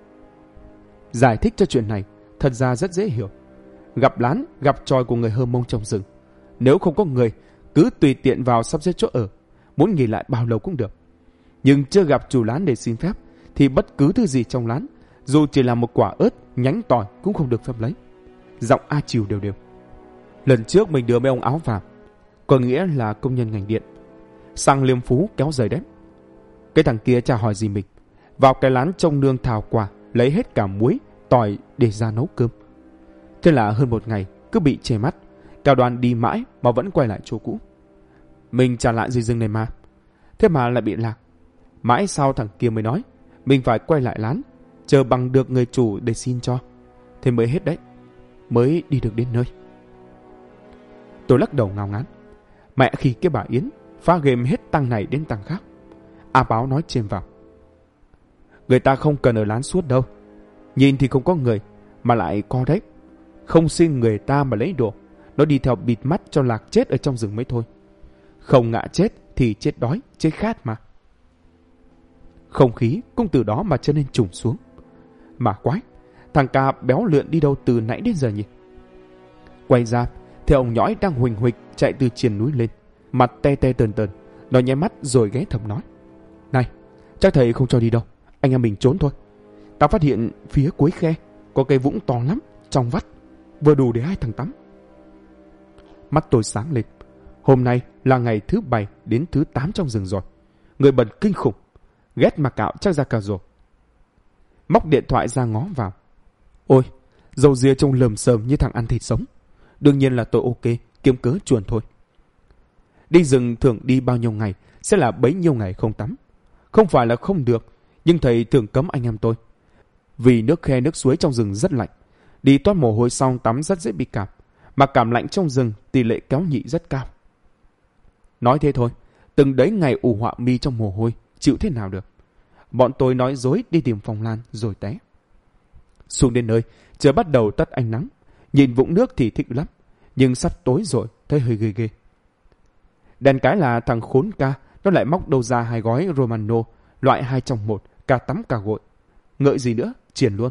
Giải thích cho chuyện này thật ra rất dễ hiểu. Gặp lán, gặp tròi của người Hơ Mông trong rừng, nếu không có người, cứ tùy tiện vào sắp xếp chỗ ở, muốn nghỉ lại bao lâu cũng được. Nhưng chưa gặp chủ lán để xin phép thì bất cứ thứ gì trong lán, dù chỉ là một quả ớt, nhánh tỏi cũng không được phép lấy. Giọng A Chiều đều đều. Lần trước mình đưa mấy ông áo vàng, có nghĩa là công nhân ngành điện, sang Liêm Phú kéo giày đấy. Cái thằng kia chả hỏi gì mình, vào cái lán trông nương thảo quả, lấy hết cả muối, tỏi để ra nấu cơm. Thế là hơn một ngày cứ bị che mắt, cả đoàn đi mãi mà vẫn quay lại chỗ cũ. Mình trả lại dây rừng này mà, thế mà lại bị lạc. Mãi sau thằng kia mới nói mình phải quay lại lán, chờ bằng được người chủ để xin cho, thế mới hết đấy, mới đi được đến nơi. Tôi lắc đầu ngao ngán. Mẹ khi cái bà Yến phá game hết tăng này đến tăng khác. A Báo nói chêm vào: Người ta không cần ở lán suốt đâu, nhìn thì không có người mà lại co đấy. Không xin người ta mà lấy đồ, nó đi theo bịt mắt cho lạc chết ở trong rừng mới thôi. Không ngã chết thì chết đói, chết khát mà. Không khí cũng từ đó mà trở nên trùng xuống. Mà quái, thằng Ca béo lượn đi đâu từ nãy đến giờ nhỉ? Quay ra thì ông nhõi đang huỳnh huỳnh chạy từ triền núi lên, mặt te te tờn tờn. Nó nháy mắt rồi ghé thầm nói: Này, chắc thầy không cho đi đâu, anh em mình trốn thôi. Tao phát hiện phía cuối khe có cây vũng to lắm, trong vắt, vừa đủ để 2 thằng tắm. Mắt tôi sáng lên. Hôm nay là ngày thứ 7 đến thứ 8 trong rừng rồi. Người bẩn kinh khủng, ghét mà cạo chắc ra cả rồi. Móc điện thoại ra ngó vào. Ôi, dầu dìa trông lờm sờm như thằng ăn thịt sống. Đương nhiên là tôi ok, kiếm cớ chuồn thôi. Đi rừng thường đi bao nhiêu ngày sẽ là bấy nhiêu ngày không tắm. Không phải là không được, nhưng thầy thường cấm anh em tôi. Vì nước khe nước suối trong rừng rất lạnh, đi toát mồ hôi xong tắm rất dễ bị cảm, mà cảm lạnh trong rừng tỷ lệ kéo nhị rất cao. Nói thế thôi, từng đấy ngày ủ họa mi trong mồ hôi, chịu thế nào được. Bọn tôi nói dối đi tìm Phong Lan rồi té. Xuống đến nơi, trời bắt đầu tắt ánh nắng. Nhìn vũng nước thì thích lắm, nhưng sắp tối rồi, thấy hơi ghê ghê. Đèn cái là thằng khốn Ca, nó lại móc đâu ra 2 gói Romano, loại 2 trong 1, cả tắm cả gội. Ngợi gì nữa, triển luôn.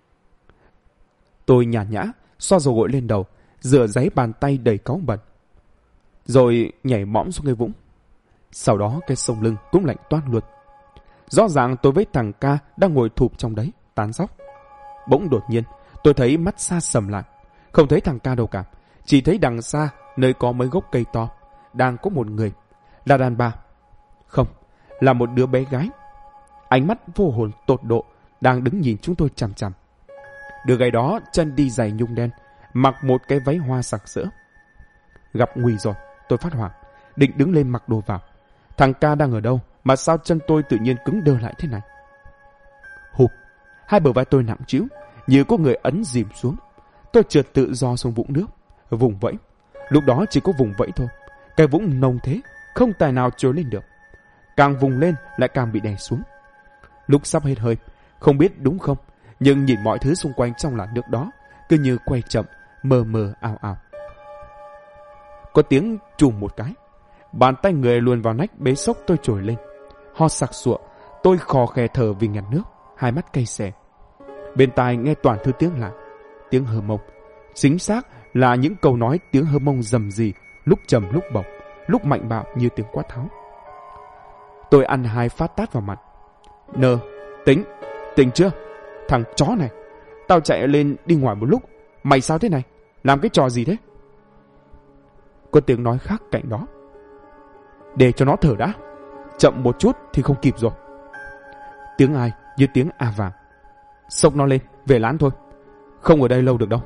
Tôi nhàn nhã, xoa dầu gội lên đầu, rửa giấy bàn tay đầy cáu bẩn. Rồi nhảy mõm xuống cái vũng. Sau đó cái sông lưng cũng lạnh toát luôn. Rõ ràng tôi với thằng ca đang ngồi thụp trong đấy, tán dóc. Bỗng đột nhiên, tôi thấy mắt xa sầm lại. Không thấy thằng ca đâu cả. Chỉ thấy đằng xa, nơi có mấy gốc cây to, đang có một người. Là đàn bà. Không, là một đứa bé gái. Ánh mắt vô hồn tột độ, đang đứng nhìn chúng tôi chằm chằm. Đứa gái đó chân đi giày nhung đen, mặc một cái váy hoa sặc sỡ. Gặp nguy rồi, tôi phát hoảng, định đứng lên mặc đồ vào. Thằng ca đang ở đâu mà sao chân tôi tự nhiên cứng đơ lại thế này? Hụp, hai bờ vai tôi nặng trĩu, như có người ấn dìm xuống. Tôi trượt tự do xuống vũng nước, vùng vẫy. Lúc đó chỉ có vùng vẫy thôi. Cái vũng nông thế, không tài nào trồi lên được. Càng vùng lên lại càng bị đè xuống. Lúc sắp hết hơi, không biết đúng không, nhưng nhìn mọi thứ xung quanh trong làn nước đó cứ như quay chậm, mờ mờ ảo ảo. Có tiếng chùm một cái, bàn tay người luồn vào nách bế xốc tôi trồi lên. Ho sặc sụa, tôi khò khè thở vì ngạt nước, hai mắt cay xè. Bên tai nghe toàn thứ tiếng lạ, tiếng Hơ Mông. Chính xác là những câu nói tiếng Hơ Mông rầm rì, lúc trầm lúc bổng, lúc mạnh bạo như tiếng quát tháo. Tôi ăn hai phát tát vào mặt. Nơ, tỉnh chưa? Thằng chó này, tao chạy lên đi ngoài một lúc, mày sao thế này? Làm cái trò gì thế? Có tiếng nói khác cạnh đó. Để cho nó thở đã, chậm một chút thì không kịp rồi. Tiếng ai như tiếng A Vàng. Xốc nó lên, về lán thôi, không ở đây lâu được đâu.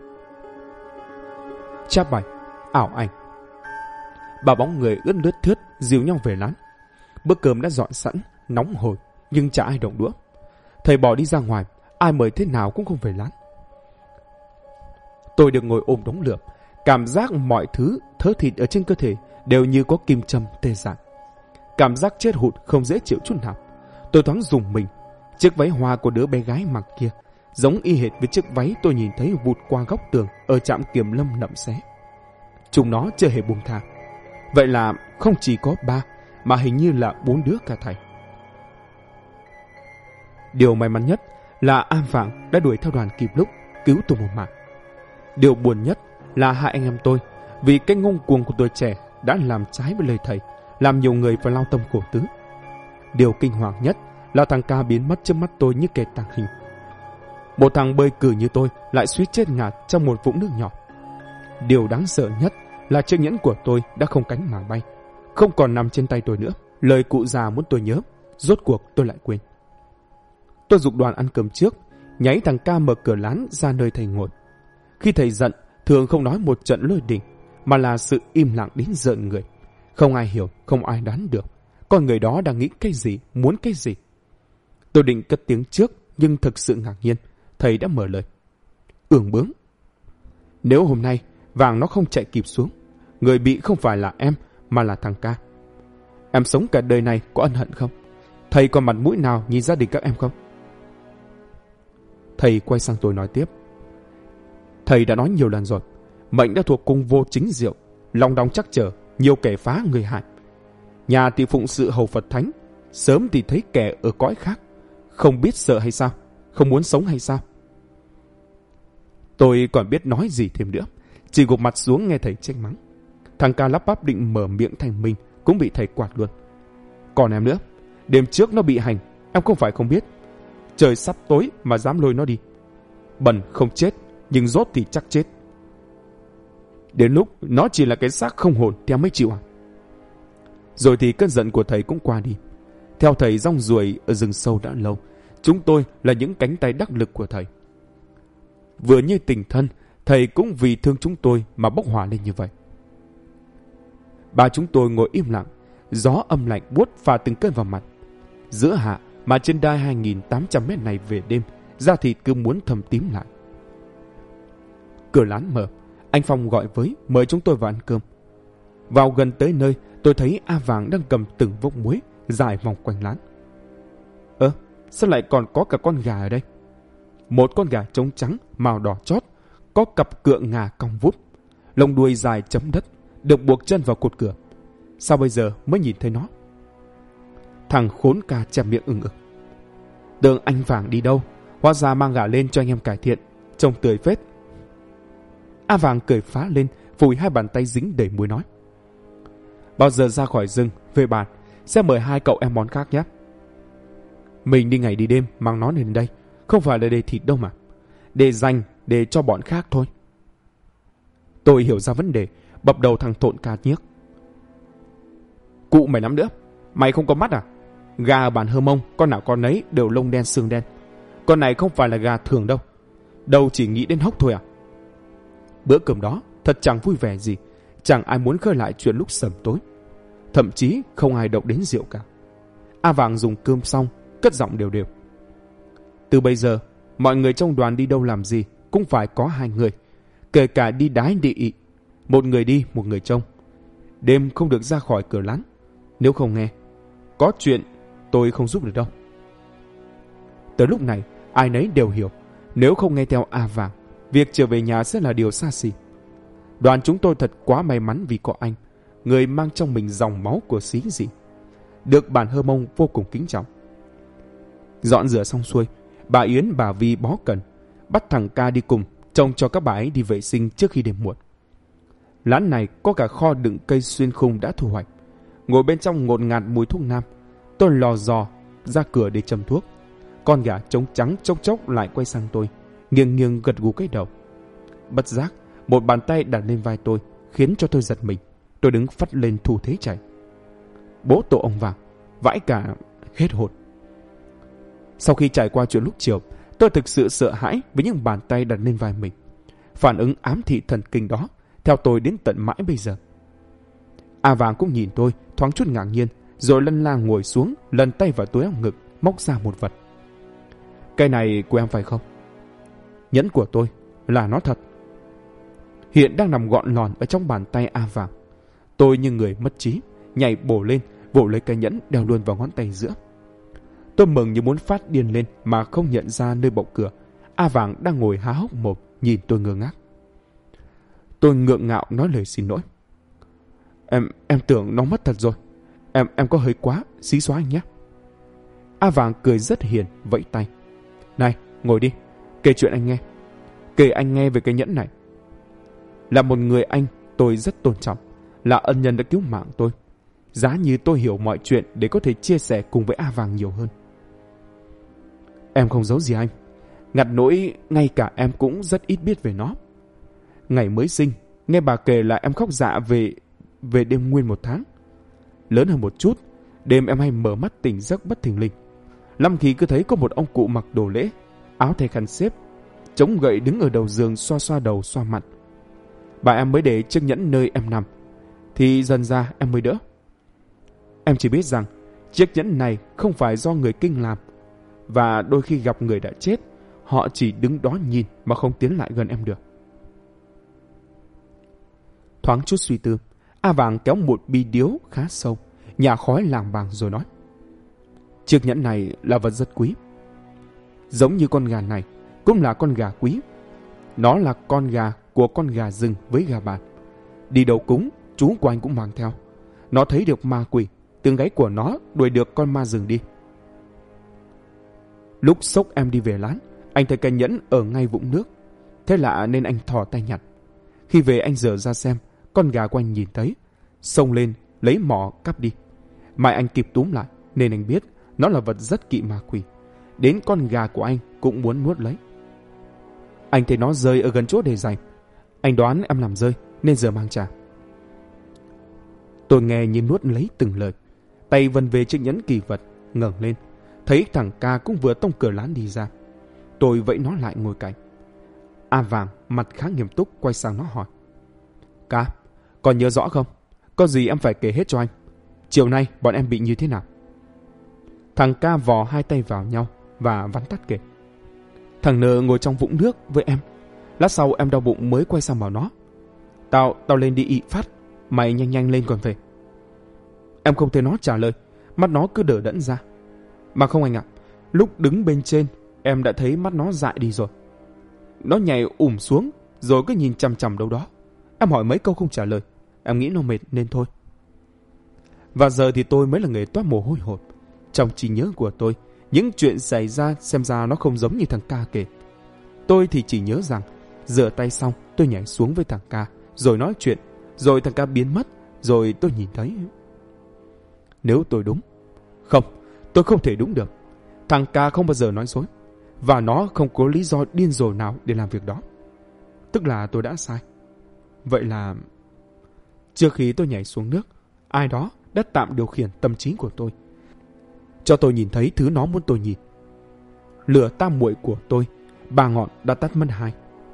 Chap bài, ảo ảnh. Ba bóng người ướt lướt thướt dìu nhau về lán. Bữa cơm đã dọn sẵn, nóng hổi, nhưng chả ai động đũa. Thầy bỏ đi ra ngoài, ai mời thế nào cũng không về lán. Tôi được ngồi ôm đống lửa, cảm giác mọi thứ thớ thịt ở trên cơ thể đều như có kim châm tê dại. Cảm giác chết hụt không dễ chịu chút nào. Tôi thoáng rùng mình. Chiếc váy hoa của đứa bé gái mặc kia giống y hệt với chiếc váy tôi nhìn thấy vụt qua góc tường ở trạm kiểm lâm Nậm Xé. Chúng nó chưa hề buông tha. Vậy là không chỉ có 3 mà hình như là 4 đứa cả thầy. Điều may mắn nhất là A Vàng đã đuổi theo đoàn kịp lúc, cứu tôi một mạng. Điều buồn nhất là hai anh em tôi, vì cái ngông cuồng của tuổi trẻ đã làm trái với lời thầy, làm nhiều người phải lao tâm khổ tứ. Điều kinh hoàng nhất là thằng ca biến mất trước mắt tôi như kẻ tàng hình. Một thằng bơi cử như tôi lại suýt chết ngạt trong một vũng nước nhỏ. Điều đáng sợ nhất là chiếc nhẫn của tôi đã không cánh mà bay, không còn nằm trên tay tôi nữa. Lời cụ già muốn tôi nhớ, rốt cuộc tôi lại quên. Tôi giục đoàn ăn cơm trước, nháy thằng ca mở cửa lán ra nơi thầy ngồi. Khi thầy giận, thường không nói một trận lôi đình, mà là sự im lặng đến rợn người. Không ai hiểu, không ai đoán được con người đó đang nghĩ cái gì, muốn cái gì. Tôi định cất tiếng trước, nhưng thực sự ngạc nhiên. Thầy đã mở lời. Ương bướng. Nếu hôm nay Vàng nó không chạy kịp xuống, người bị không phải là em, mà là thằng ca. Em sống cả đời này có ân hận không? Thầy còn mặt mũi nào nhìn gia đình các em không? Thầy quay sang tôi nói tiếp. Thầy đã nói nhiều lần rồi, mệnh đã thuộc cung vô chính diệu, lòng đong chắc trở, nhiều kẻ phá người hại. Nhà thì phụng sự hầu Phật Thánh, sớm thì thấy kẻ ở cõi khác. Không biết sợ hay sao? Không muốn sống hay sao? Tôi còn biết nói gì thêm nữa, chỉ gục mặt xuống nghe thầy trách mắng. Thằng ca lắp bắp định mở miệng thành mình cũng bị thầy quạt luôn. Còn em nữa, đêm trước nó bị hành, em không phải không biết. Trời sắp tối mà dám lôi nó đi. Bần không chết, nhưng rốt thì chắc chết. Đến lúc nó chỉ là cái xác không hồn thì em mới chịu à? Rồi thì cơn giận của thầy cũng qua đi. Theo thầy rong ruổi ở rừng sâu đã lâu, chúng tôi là những cánh tay đắc lực của thầy. Vừa như tình thân, thầy cũng vì thương chúng tôi mà bốc hỏa lên như vậy. Ba chúng tôi ngồi im lặng, gió âm lạnh buốt phả từng cơn vào mặt. Giữa hạ mà trên đai 2.800 mét này về đêm, da thịt cứ muốn thâm tím lại. Cửa lán mở, anh Phong gọi với mời chúng tôi vào ăn cơm. Vào gần tới nơi, tôi thấy A Vàng đang cầm từng vốc muối dài vòng quanh lán. Sao lại còn có cả con gà ở đây? Một con gà trống trắng màu đỏ chót, có cặp cựa ngà cong vút, lông đuôi dài chấm đất, được buộc chân vào cột cửa. Sao bây giờ mới nhìn thấy nó? Thằng khốn ca chẹp miệng ưng ực. Tưởng anh Vàng đi đâu, hóa ra mang gà lên cho anh em cải thiện, trông tươi phết. A Vàng cười phá lên, phủi hai bàn tay dính đầy muối nói. Bao giờ ra khỏi rừng, về bàn, sẽ mời hai cậu em món khác nhé. Mình đi ngày đi đêm mang nó đến đây, không phải là để thịt đâu mà. Để dành, để cho bọn khác thôi. Tôi hiểu ra vấn đề, bập đầu thằng Thộn ca nhiếc. Cụ mày lắm nữa, mày không có mắt à? Gà ở bản Hơ Mông, con nào con nấy đều lông đen xương đen. Con này không phải là gà thường đâu. Đâu chỉ nghĩ đến hốc thôi à? Bữa cơm đó thật chẳng vui vẻ gì. Chẳng ai muốn khơi lại chuyện lúc sẩm tối. Thậm chí không ai động đến rượu cả. A Vàng dùng cơm xong, cất giọng đều đều. Từ bây giờ, mọi người trong đoàn đi đâu làm gì cũng phải có 2 người. Kể cả đi đái đi ị. 1 người đi, 1 người trông. Đêm không được ra khỏi cửa lán. Nếu không nghe, có chuyện tôi không giúp được đâu. Tới lúc này, ai nấy đều hiểu. Nếu không nghe theo A Vàng, việc trở về nhà sẽ là điều xa xỉ. Đoàn chúng tôi thật quá may mắn vì có anh, người mang trong mình dòng máu của xí dị, được bản Hơ Mông vô cùng kính trọng. Dọn rửa xong xuôi, bà Yến bà Vi bó cần, bắt thằng Ca đi cùng, trông cho các bà ấy đi vệ sinh trước khi đêm muộn. Lán này có cả kho đựng cây xuyên khung đã thu hoạch. Ngồi bên trong ngột ngạt mùi thuốc nam, tôi lò dò ra cửa để châm thuốc. Con gà trống trắng chốc chốc lại quay sang tôi, nghiêng nghiêng gật gù cái đầu. Bất giác, một bàn tay đặt lên vai tôi, khiến cho tôi giật mình. Tôi đứng phắt lên thủ thế chạy. Bố tổ ông Vàng, vãi cả hết hồn. Sau khi trải qua chuyện lúc chiều, tôi thực sự sợ hãi với những bàn tay đặt lên vai mình. Phản ứng ám thị thần kinh đó theo tôi đến tận mãi bây giờ. A Vàng cũng nhìn tôi, thoáng chút ngạc nhiên, rồi lân la ngồi xuống, lần tay vào túi áo ngực, móc ra một vật. Cái này của em phải không? Nhẫn của tôi, là nó thật. Hiện đang nằm gọn lòn ở trong bàn tay A Vàng. Tôi như người mất trí, nhảy bổ lên, vỗ lấy cái nhẫn đeo luôn vào ngón tay giữa. Tôi mừng như muốn phát điên lên mà không nhận ra nơi bậu cửa. A Vàng đang ngồi há hốc mồm, nhìn tôi ngơ ngác. Tôi ngượng ngạo nói lời xin lỗi. Em tưởng nó mất thật rồi. Em có hơi quá, xí xóa anh nhé. A Vàng cười rất hiền, vẫy tay. Này, ngồi đi, kể chuyện anh nghe. Kể anh nghe về cái nhẫn này. Là một người anh tôi rất tôn trọng, là ân nhân đã cứu mạng tôi. Giá như tôi hiểu mọi chuyện để có thể chia sẻ cùng với A Vàng nhiều hơn. Em không giấu gì anh. Ngặt nỗi ngay cả em cũng rất ít biết về nó. Ngày mới sinh, nghe bà kể là em khóc dạ về đêm nguyên 1 tháng. Lớn hơn một chút, đêm em hay mở mắt tỉnh giấc bất thình lình. Lắm khi cứ thấy có một ông cụ mặc đồ lễ, áo thề khăn xếp, chống gậy đứng ở đầu giường xoa xoa đầu xoa mặt. Bà em mới để chiếc nhẫn nơi em nằm, thì dần ra em mới đỡ. Em chỉ biết rằng chiếc nhẫn này không phải do người Kinh làm, và đôi khi gặp người đã chết, họ chỉ đứng đó nhìn mà không tiến lại gần em được. Thoáng chút suy tư, A Vàng kéo một bi điếu khá sâu, nhả khói làng bàng rồi nói. Chiếc nhẫn này là vật rất quý. Giống như con gà này, cũng là con gà quý. Nó là con gà của con gà rừng với gà bản. Đi đầu cúng, chú của anh cũng mang theo. Nó thấy được ma quỷ, tiếng gáy của nó đuổi được con ma rừng đi. Lúc xốc em đi về lán, anh thấy cái nhẫn ở ngay vũng nước. Thế lạ nên anh thò tay nhặt. Khi về anh dở ra xem, con gà của anh nhìn thấy, xông lên lấy mỏ cắp đi. Mai anh kịp túm lại nên anh biết nó là vật rất kỵ ma quỷ. Đến con gà của anh cũng muốn nuốt lấy. Anh thấy nó rơi ở gần chỗ để dành. Anh đoán em làm rơi nên giờ mang trả. Tôi nghe như nuốt lấy từng lời. Tay vần về chiếc nhẫn kỳ vật, ngẩng lên, thấy thằng Ca cũng vừa tông cửa lán đi ra. Tôi vẫy nó lại ngồi cạnh. A Vàng mặt khá nghiêm túc quay sang nó hỏi. Ca, còn nhớ rõ không? Có gì em phải kể hết cho anh. Chiều nay bọn em bị như thế nào? Thằng Ca vò 2 tay vào nhau và vắn tắt kể. Thằng N ngồi trong vũng nước với em. Lát sau em đau bụng mới quay sang bảo nó. Tao lên đi ị phát. Mày nhanh nhanh lên còn về. Em không thấy nó trả lời. Mắt nó cứ đờ đẫn ra. Mà không anh ạ, lúc đứng bên trên em đã thấy mắt nó dại đi rồi. Nó nhảy xuống rồi cứ nhìn chằm chằm đâu đó. Em hỏi mấy câu không trả lời. Em nghĩ nó mệt nên thôi. Và giờ thì tôi mới là người toát mồ hôi hột. Trong trí nhớ của tôi, những chuyện xảy ra xem ra nó không giống như thằng Ca kể. Tôi thì chỉ nhớ rằng rửa tay xong tôi nhảy xuống với thằng Ca, rồi nói chuyện, rồi thằng Ca biến mất, rồi tôi nhìn thấy. Nếu tôi đúng, không, tôi không thể đúng được. Thằng ca không bao giờ nói dối, và nó không có lý do điên rồ nào để làm việc đó. Tức là tôi đã sai. Vậy là trước khi tôi nhảy xuống nước, ai đó đã tạm điều khiển tâm trí của tôi, cho tôi nhìn thấy thứ nó muốn tôi nhìn. Lửa tam muội của tôi, 3 ngọn đã tắt mất 2.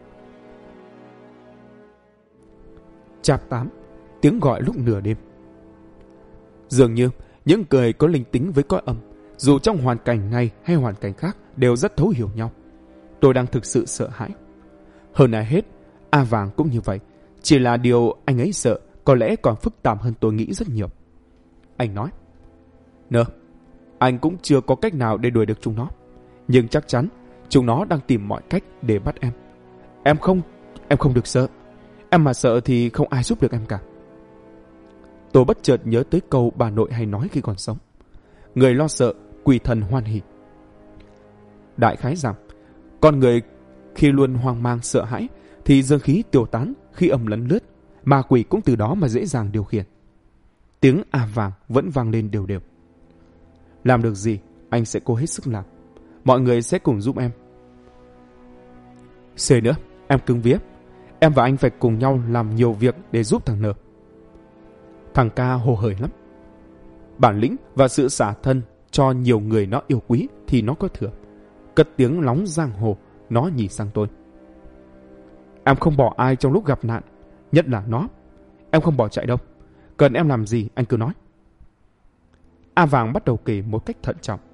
Chap 8. Tiếng gọi lúc nửa đêm. Dường như những người có linh tính với cõi âm, dù trong hoàn cảnh này hay hoàn cảnh khác, đều rất thấu hiểu nhau. Tôi đang thực sự sợ hãi. Hơn ai hết, A Vàng cũng như vậy. Chỉ là điều anh ấy sợ có lẽ còn phức tạp hơn tôi nghĩ rất nhiều. Anh nói: anh cũng chưa có cách nào để đuổi được chúng nó, nhưng chắc chắn chúng nó đang tìm mọi cách để bắt em. Em không được sợ. Em mà sợ thì không ai giúp được em cả. Tôi bất chợt nhớ tới câu bà nội hay nói khi còn sống: người lo sợ, quỷ thần hoan hỉ. Đại khái rằng, con người khi luôn hoang mang sợ hãi thì dương khí tiêu tán, khi âm lấn lướt, ma quỷ cũng từ đó mà dễ dàng điều khiển. Tiếng A Vàng vẫn vang lên đều đều. Làm được gì, anh sẽ cố hết sức làm. Mọi người sẽ cùng giúp em. C nữa, em cứng vía. Em và anh phải cùng nhau làm nhiều việc để giúp thằng N. Thằng Ca hồ hởi lắm. Bản lĩnh và sự xả thân cho nhiều người nó yêu quý thì nó có thừa. Cất tiếng lóng giang hồ, nó nhìn sang tôi: em không bỏ ai trong lúc gặp nạn, nhất là nó. Em không bỏ chạy đâu. Cần em làm gì anh cứ nói. A Vàng bắt đầu kể một cách thận trọng.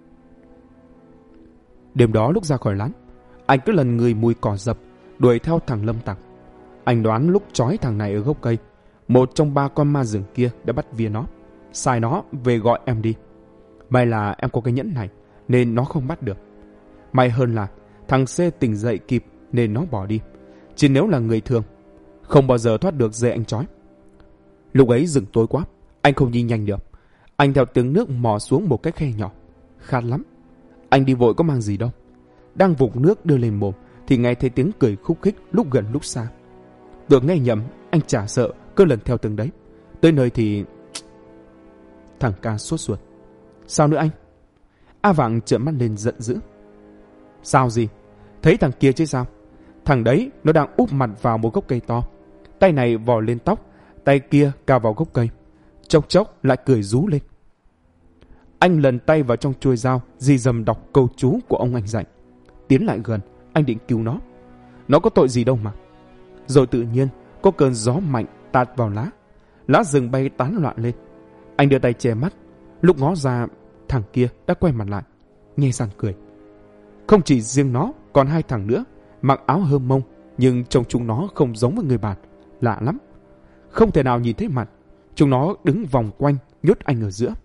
Đêm đó lúc ra khỏi lán, anh cứ lần người mùi cỏ dập, đuổi theo thằng Lâm Tặc. Anh đoán lúc trói thằng này ở gốc cây, một trong 3 con ma rừng kia đã bắt vía nó, sai nó về gọi em đi. May là em có cái nhẫn này nên nó không bắt được. May hơn là thằng C tỉnh dậy kịp nên nó bỏ đi. Chứ nếu là người thường, không bao giờ thoát được dây anh trói. Lúc ấy rừng tối quá, anh không đi nhanh được. Anh theo tiếng nước mò xuống một cái khe nhỏ, khát lắm. Anh đi vội có mang gì đâu. Đang vụng nước đưa lên mồm thì nghe thấy tiếng cười khúc khích lúc gần lúc xa. Tưởng nghe nhầm, anh chả sợ, cứ lần theo tiếng đấy. Tới nơi thì... Thằng Ca sốt ruột: sao nữa anh? A Vàng trợn mắt lên giận dữ: sao gì? Thấy thằng kia chứ sao? Thằng đấy nó đang úp mặt vào một gốc cây to, tay này vò lên tóc, tay kia cào vào gốc cây, chốc chốc lại cười rú lên. Anh lần tay vào trong chuôi dao, rì rầm đọc câu chú của ông anh dạy. Tiến lại gần, anh định cứu nó. Nó có tội gì đâu mà. Rồi tự nhiên có cơn gió mạnh tạt vào lá, lá rừng bay tán loạn lên. Anh đưa tay che mắt, lúc ngó ra, thằng kia đã quay mặt lại, nhe răng cười. Không chỉ riêng nó, còn 2 thằng nữa, mặc áo hơm mông, nhưng trông chúng nó không giống với người bạn, lạ lắm. Không thể nào nhìn thấy mặt, chúng nó đứng vòng quanh, nhốt anh ở giữa.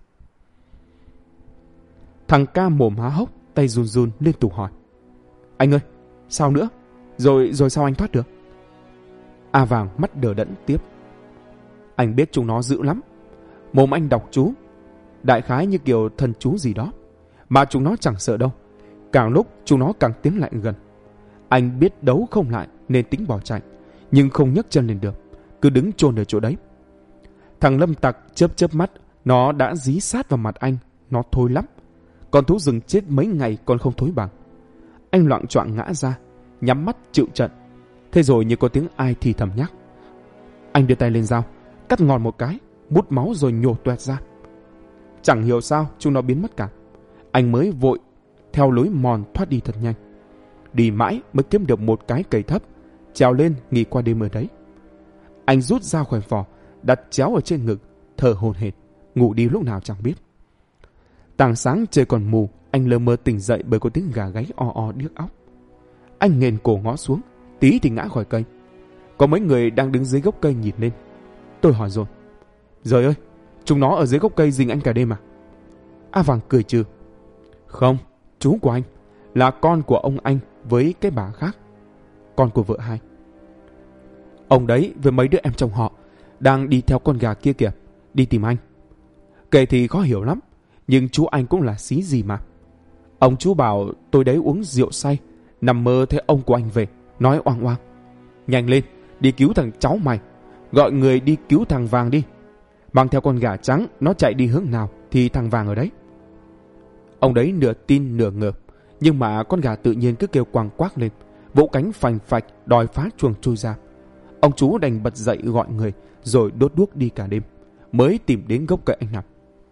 Thằng Ca mồm há hốc, tay run run liên tục hỏi: anh ơi, sao nữa? Rồi sao anh thoát được? A Vàng mắt đờ đẫn tiếp: anh biết chúng nó dữ lắm. Mồm anh đọc chú, đại khái như kiểu thần chú gì đó, mà chúng nó chẳng sợ đâu. Càng lúc chúng nó càng tiến lại gần. Anh biết đấu không lại nên tính bỏ chạy, nhưng không nhấc chân lên được, cứ đứng chôn ở chỗ đấy. Thằng Lâm Tặc chớp chớp mắt, nó đã dí sát vào mặt anh, nó thối lắm. Con thú rừng chết mấy ngày còn không thối bằng. Anh loạng choạng ngã ra, nhắm mắt chịu trận. Thế rồi như có tiếng ai thì thầm nhắc. Anh đưa tay lên dao, cắt ngòn một cái, mút máu rồi nhổ toẹt ra. Chẳng hiểu sao chúng nó biến mất cả. Anh mới vội theo lối mòn thoát đi thật nhanh. Đi mãi mới kiếm được một cái cầy thấp, trèo lên nghỉ qua đêm ở đấy. Anh rút dao khỏi vỏ, đặt chéo ở trên ngực, thở hổn hển, ngủ đi lúc nào chẳng biết. Tảng sáng trời còn mù, anh lờ mơ tỉnh dậy bởi có tiếng gà gáy o o điếc óc. Anh nghền cổ ngó xuống, tí thì ngã khỏi cây. Có mấy người đang đứng dưới gốc cây nhìn lên. Tôi hỏi rồi: Giời ơi, chúng nó ở dưới gốc cây rình anh cả đêm à? A Vàng cười trừ: Không, chú của anh, là con của ông anh với cái bà khác, con của vợ hai. Ông đấy với mấy đứa em chồng họ đang đi theo con gà kia kìa, đi tìm anh. Kể thì khó hiểu lắm, nhưng chú anh cũng là xí gì mà. Ông chú bảo tôi đấy uống rượu say, nằm mơ thấy ông của anh về, nói oang oang: Nhanh lên, đi cứu thằng cháu mày, gọi người đi cứu thằng Vàng đi. Mang theo con gà trắng, nó chạy đi hướng nào thì thằng Vàng ở đấy. Ông đấy nửa tin nửa ngờ, nhưng mà con gà tự nhiên cứ kêu quàng quác lên, vỗ cánh phành phạch đòi phá chuồng chui ra. Ông chú đành bật dậy gọi người, rồi đốt đuốc đi cả đêm, mới tìm đến gốc cây anh nằm.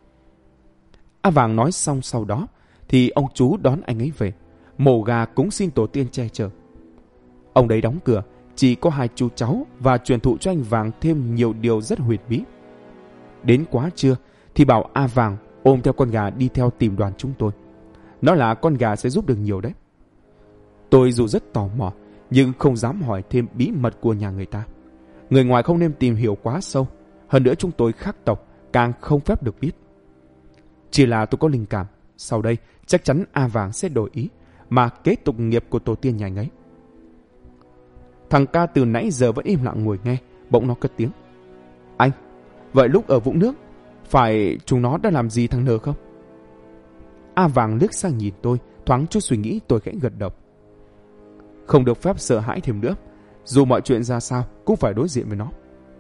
A Vàng nói xong sau đó, thì ông chú đón anh ấy về, mổ gà cúng xin tổ tiên che chở. Ông đấy đóng cửa, chỉ có hai chú cháu và truyền thụ cho anh Vàng thêm nhiều điều rất huyền bí. Đến quá trưa thì bảo A Vàng ôm theo con gà đi theo tìm đoàn chúng tôi. Nói là con gà sẽ giúp được nhiều đấy. Tôi dù rất tò mò, nhưng không dám hỏi thêm bí mật của nhà người ta. Người ngoài không nên tìm hiểu quá sâu. Hơn nữa chúng tôi khác tộc, càng không phép được biết. Chỉ là tôi có linh cảm, sau đây chắc chắn A Vàng sẽ đổi ý, mà kế tục nghiệp của tổ tiên nhà anh ấy. Thằng ca từ nãy giờ vẫn im lặng ngồi nghe, bỗng nó cất tiếng. Anh, vậy lúc ở vũng nước, phải chúng nó đã làm gì thằng Nờ không? A Vàng liếc sang nhìn tôi, thoáng chút suy nghĩ. Tôi khẽ gật đầu. Không được phép sợ hãi thêm nữa, dù mọi chuyện ra sao cũng phải đối diện với nó.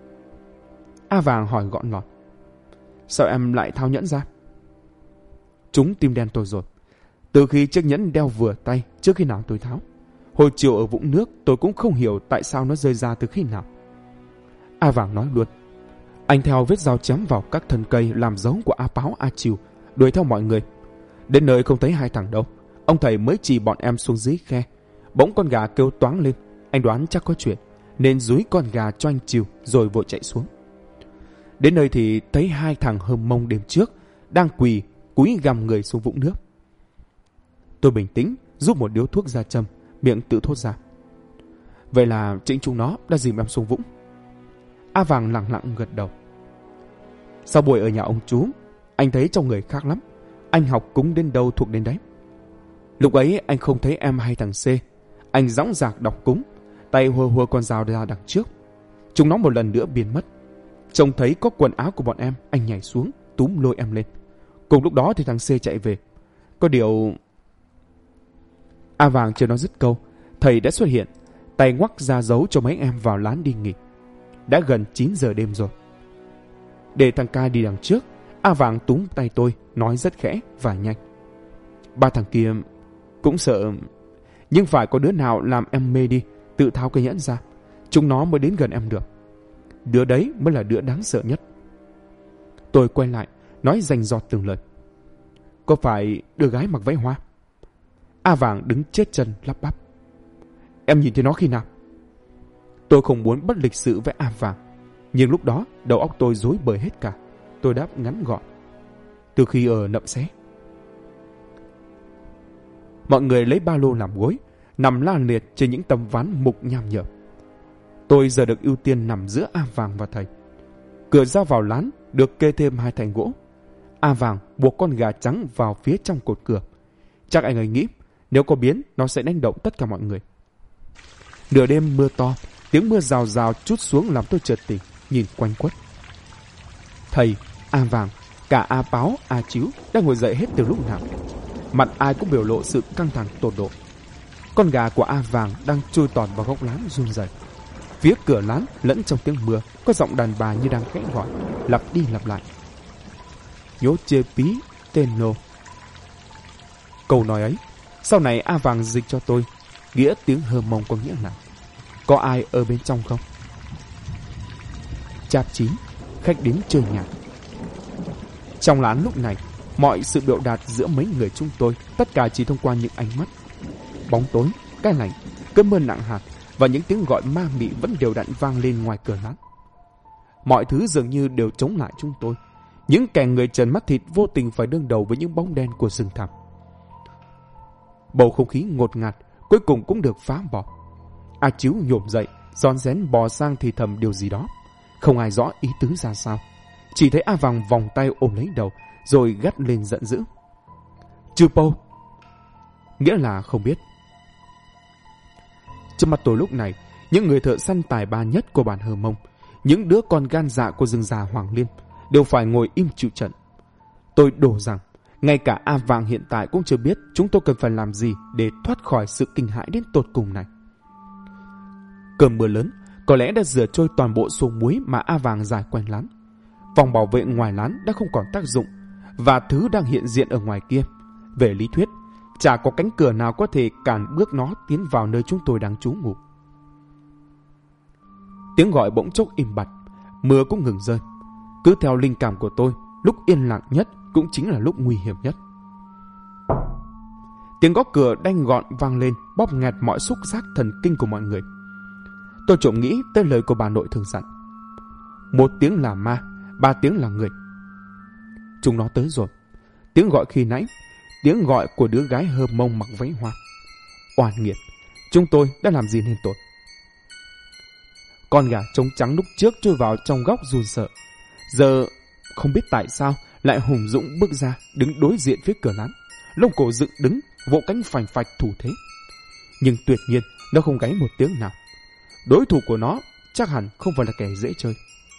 A Vàng hỏi gọn lọt. Sao em lại tháo nhẫn ra? Chúng tim đen tôi rồi. Từ khi chiếc nhẫn đeo vừa tay trước khi nào tôi tháo. Hồi chiều ở vũng nước tôi cũng không hiểu tại sao nó rơi ra từ khi nào. A Vàng nói luôn. Anh theo vết dao chém vào các thân cây làm dấu của A Páo A Chiều, đuổi theo mọi người. Đến nơi không thấy hai thằng đâu, ông thầy mới chỉ bọn em xuống dưới khe. Bỗng con gà kêu toáng lên, anh đoán chắc có chuyện, nên dúi con gà cho anh Chiều rồi vội chạy xuống. Đến nơi thì thấy hai thằng hơm mông đêm trước đang quỳ cúi gằm người xuống vũng nước. Tôi bình tĩnh rút một điếu thuốc ra châm, miệng tự thốt ra. Vậy là chính chúng nó đã dìm em xuống vũng. A Vàng lặng lặng gật đầu. Sau buổi ở nhà ông chú, anh thấy trong người khác lắm. Anh học cúng đến đâu thuộc đến đấy. Lúc ấy anh không thấy em hay thằng C. Anh dõng dạc đọc cúng, tay hùa hùa con dao ra đằng trước. Chúng nó một lần nữa biến mất. Trông thấy có quần áo của bọn em, anh nhảy xuống, túm lôi em lên. Cùng lúc đó thì thằng C chạy về. Có điều... A Vàng chưa nói dứt câu, thầy đã xuất hiện, tay ngoắc ra dấu cho mấy em vào lán đi nghỉ. Đã gần 9 giờ đêm rồi. Để thằng ca đi đằng trước, A Vàng túm tay tôi, nói rất khẽ và nhanh. Ba thằng kia cũng sợ, nhưng phải có đứa nào làm em mê đi, tự tháo cây nhẫn ra. Chúng nó mới đến gần em được. Đứa đấy mới là đứa đáng sợ nhất. Tôi quay lại, nói rành rọt từng lời. Có phải đứa gái mặc váy hoa? A Vàng đứng chết chân lắp bắp. Em nhìn thấy nó khi nào? Tôi không muốn bất lịch sự với A Vàng, nhưng lúc đó đầu óc tôi rối bời hết cả. Tôi đáp ngắn gọn. Từ khi ở Nậm Xé. Mọi người lấy ba lô làm gối, nằm la liệt trên những tấm ván mục nham nhở. Tôi giờ được ưu tiên nằm giữa A Vàng và thầy. Cửa ra vào lán được kê thêm hai thành gỗ. A Vàng buộc con gà trắng vào phía trong cột cửa. Chắc anh ấy nghĩ nếu có biến nó sẽ đánh động tất cả mọi người. Nửa đêm mưa to, tiếng mưa rào rào trút xuống làm tôi chợt tỉnh, nhìn quanh quất. Thầy, A Vàng, cả A Páo, A Chíu đang ngồi dậy hết từ lúc nào. Mặt ai cũng biểu lộ sự căng thẳng tột độ. Con gà của A Vàng đang trôi tọt vào góc lán run rẩy. Phía cửa lán lẫn trong tiếng mưa có giọng đàn bà như đang khẽ gọi, lặp đi lặp lại. Nhố chê pí tên nô. Câu nói ấy sau này A Vàng dịch cho tôi, nghĩa tiếng hơ mông có nghĩa là có ai ở bên trong không? Chap 9, khách đến chơi nhạc. Trong lán lúc này, mọi sự biểu đạt giữa mấy người chúng tôi tất cả chỉ thông qua những ánh mắt. Bóng tối, cái lạnh, cơn mưa nặng hạt và những tiếng gọi ma mị vẫn đều đặn vang lên ngoài cửa lán. Mọi thứ dường như đều chống lại chúng tôi. Những kẻ người trần mắt thịt vô tình phải đương đầu với những bóng đen của rừng thẳm. Bầu không khí ngột ngạt cuối cùng cũng được phá bỏ. A Chíu nhổm dậy, rón rén bò sang thì thầm điều gì đó. Không ai rõ ý tứ ra sao. Chỉ thấy A Vàng vòng tay ôm lấy đầu, rồi gắt lên giận dữ. Chư Pâu, nghĩa là không biết. Trước mặt tôi lúc này, những người thợ săn tài ba nhất của bản Hờ Mông, những đứa con gan dạ của rừng già Hoàng Liên, đều phải ngồi im chịu trận. Tôi đổ rằng, ngay cả A Vàng hiện tại cũng chưa biết chúng tôi cần phải làm gì để thoát khỏi sự kinh hãi đến tột cùng này. Cơn mưa lớn có lẽ đã rửa trôi toàn bộ số muối mà A Vàng rải quanh lán. Vòng bảo vệ ngoài lán đã không còn tác dụng, và thứ đang hiện diện ở ngoài kia Về lý thuyết, chả có cánh cửa nào có thể cản bước nó tiến vào nơi chúng tôi đang trú ngụ. Tiếng gọi bỗng chốc im bặt, mưa cũng ngừng rơi. Cứ theo linh cảm của tôi, lúc yên lặng nhất cũng chính là lúc nguy hiểm nhất. Tiếng gõ cửa đanh gọn vang lên, bóp nghẹt mọi xúc giác thần kinh của mọi người. Tôi trộm nghĩ tới lời của bà nội thường dặn: 1 tiếng là ma, 3 tiếng là người. Chúng nó tới rồi. Tiếng gọi khi nãy, tiếng gọi của đứa gái hơ mông mặc váy hoa. Oan nghiệt, chúng tôi đã làm gì nên tội? Con gà trống trắng lúc trước chui vào trong góc run sợ, giờ không biết tại sao lại hùng dũng bước ra, đứng đối diện phía cửa lán, lông cổ dựng đứng, vỗ cánh phành phạch thủ thế. Nhưng tuyệt nhiên nó không gáy một tiếng nào. Đối thủ của nó chắc hẳn không phải là kẻ dễ chơi.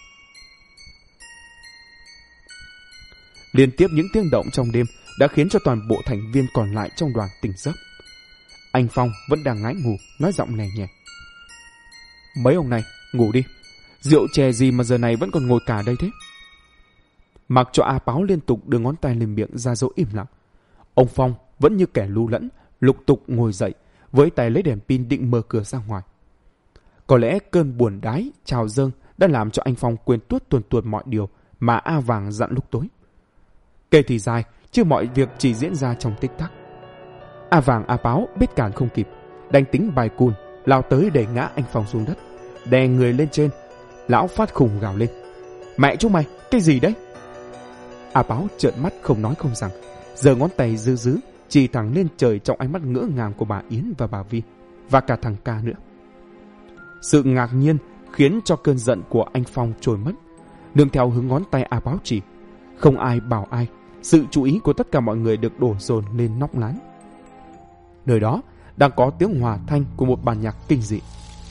Liên tiếp những tiếng động trong đêm đã khiến cho toàn bộ thành viên còn lại trong đoàn tỉnh giấc. Anh Phong vẫn đang ngái ngủ, nói giọng lè nhẹ: Mấy ông này, ngủ đi. Rượu chè gì mà giờ này vẫn còn ngồi cả đây thế? Mặc cho A Páo liên tục đưa ngón tay lên miệng ra dấu im lặng, ông Phong vẫn như kẻ lu lẫn, lục tục ngồi dậy, với tay lấy đèn pin định mở cửa ra ngoài. Có lẽ cơn buồn đái trào dâng đã làm cho anh Phong quên tuốt tuần mọi điều mà A Vàng dặn lúc tối. Kể thì dài, chứ mọi việc chỉ diễn ra trong tích tắc. A Vàng A Páo biết cản không kịp, đành tính bài cùn, lao tới đẩy ngã anh Phong xuống đất, đè người lên trên. Lão phát khùng gào lên: Mẹ chúng mày, cái gì đấy? A Páo trợn mắt không nói không rằng, giơ ngón tay dư dứ chỉ thẳng lên trời trong ánh mắt ngỡ ngàng của bà Yến và bà Vi, và cả thằng Ca nữa. Sự ngạc nhiên khiến cho cơn giận của anh Phong trôi mất. Nương theo hướng ngón tay A Páo chỉ, không ai bảo ai, sự chú ý của tất cả mọi người được đổ dồn lên nóc lán. Nơi đó đang có tiếng hòa thanh của một bản nhạc kinh dị.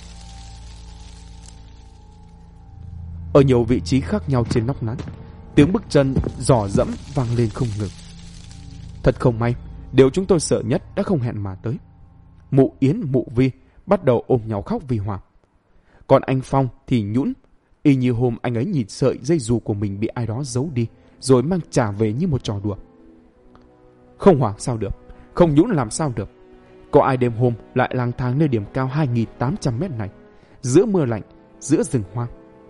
Ở nhiều vị trí khác nhau trên nóc lán, tiếng bước chân dò dẫm vang lên không ngừng. Thật không may, điều chúng tôi sợ nhất đã không hẹn mà tới. Mụ Yến, mụ Vi bắt đầu ôm nhau khóc vì hoảng. Còn anh Phong thì nhũn, y như hôm anh ấy nhìn sợi dây dù của mình bị ai đó giấu đi, rồi mang trả về như một trò đùa. Không hoảng sao được, không nhũn làm sao được. Có ai đêm hôm lại lang thang nơi điểm cao 2.800 mét này, giữa mưa lạnh, giữa rừng hoang.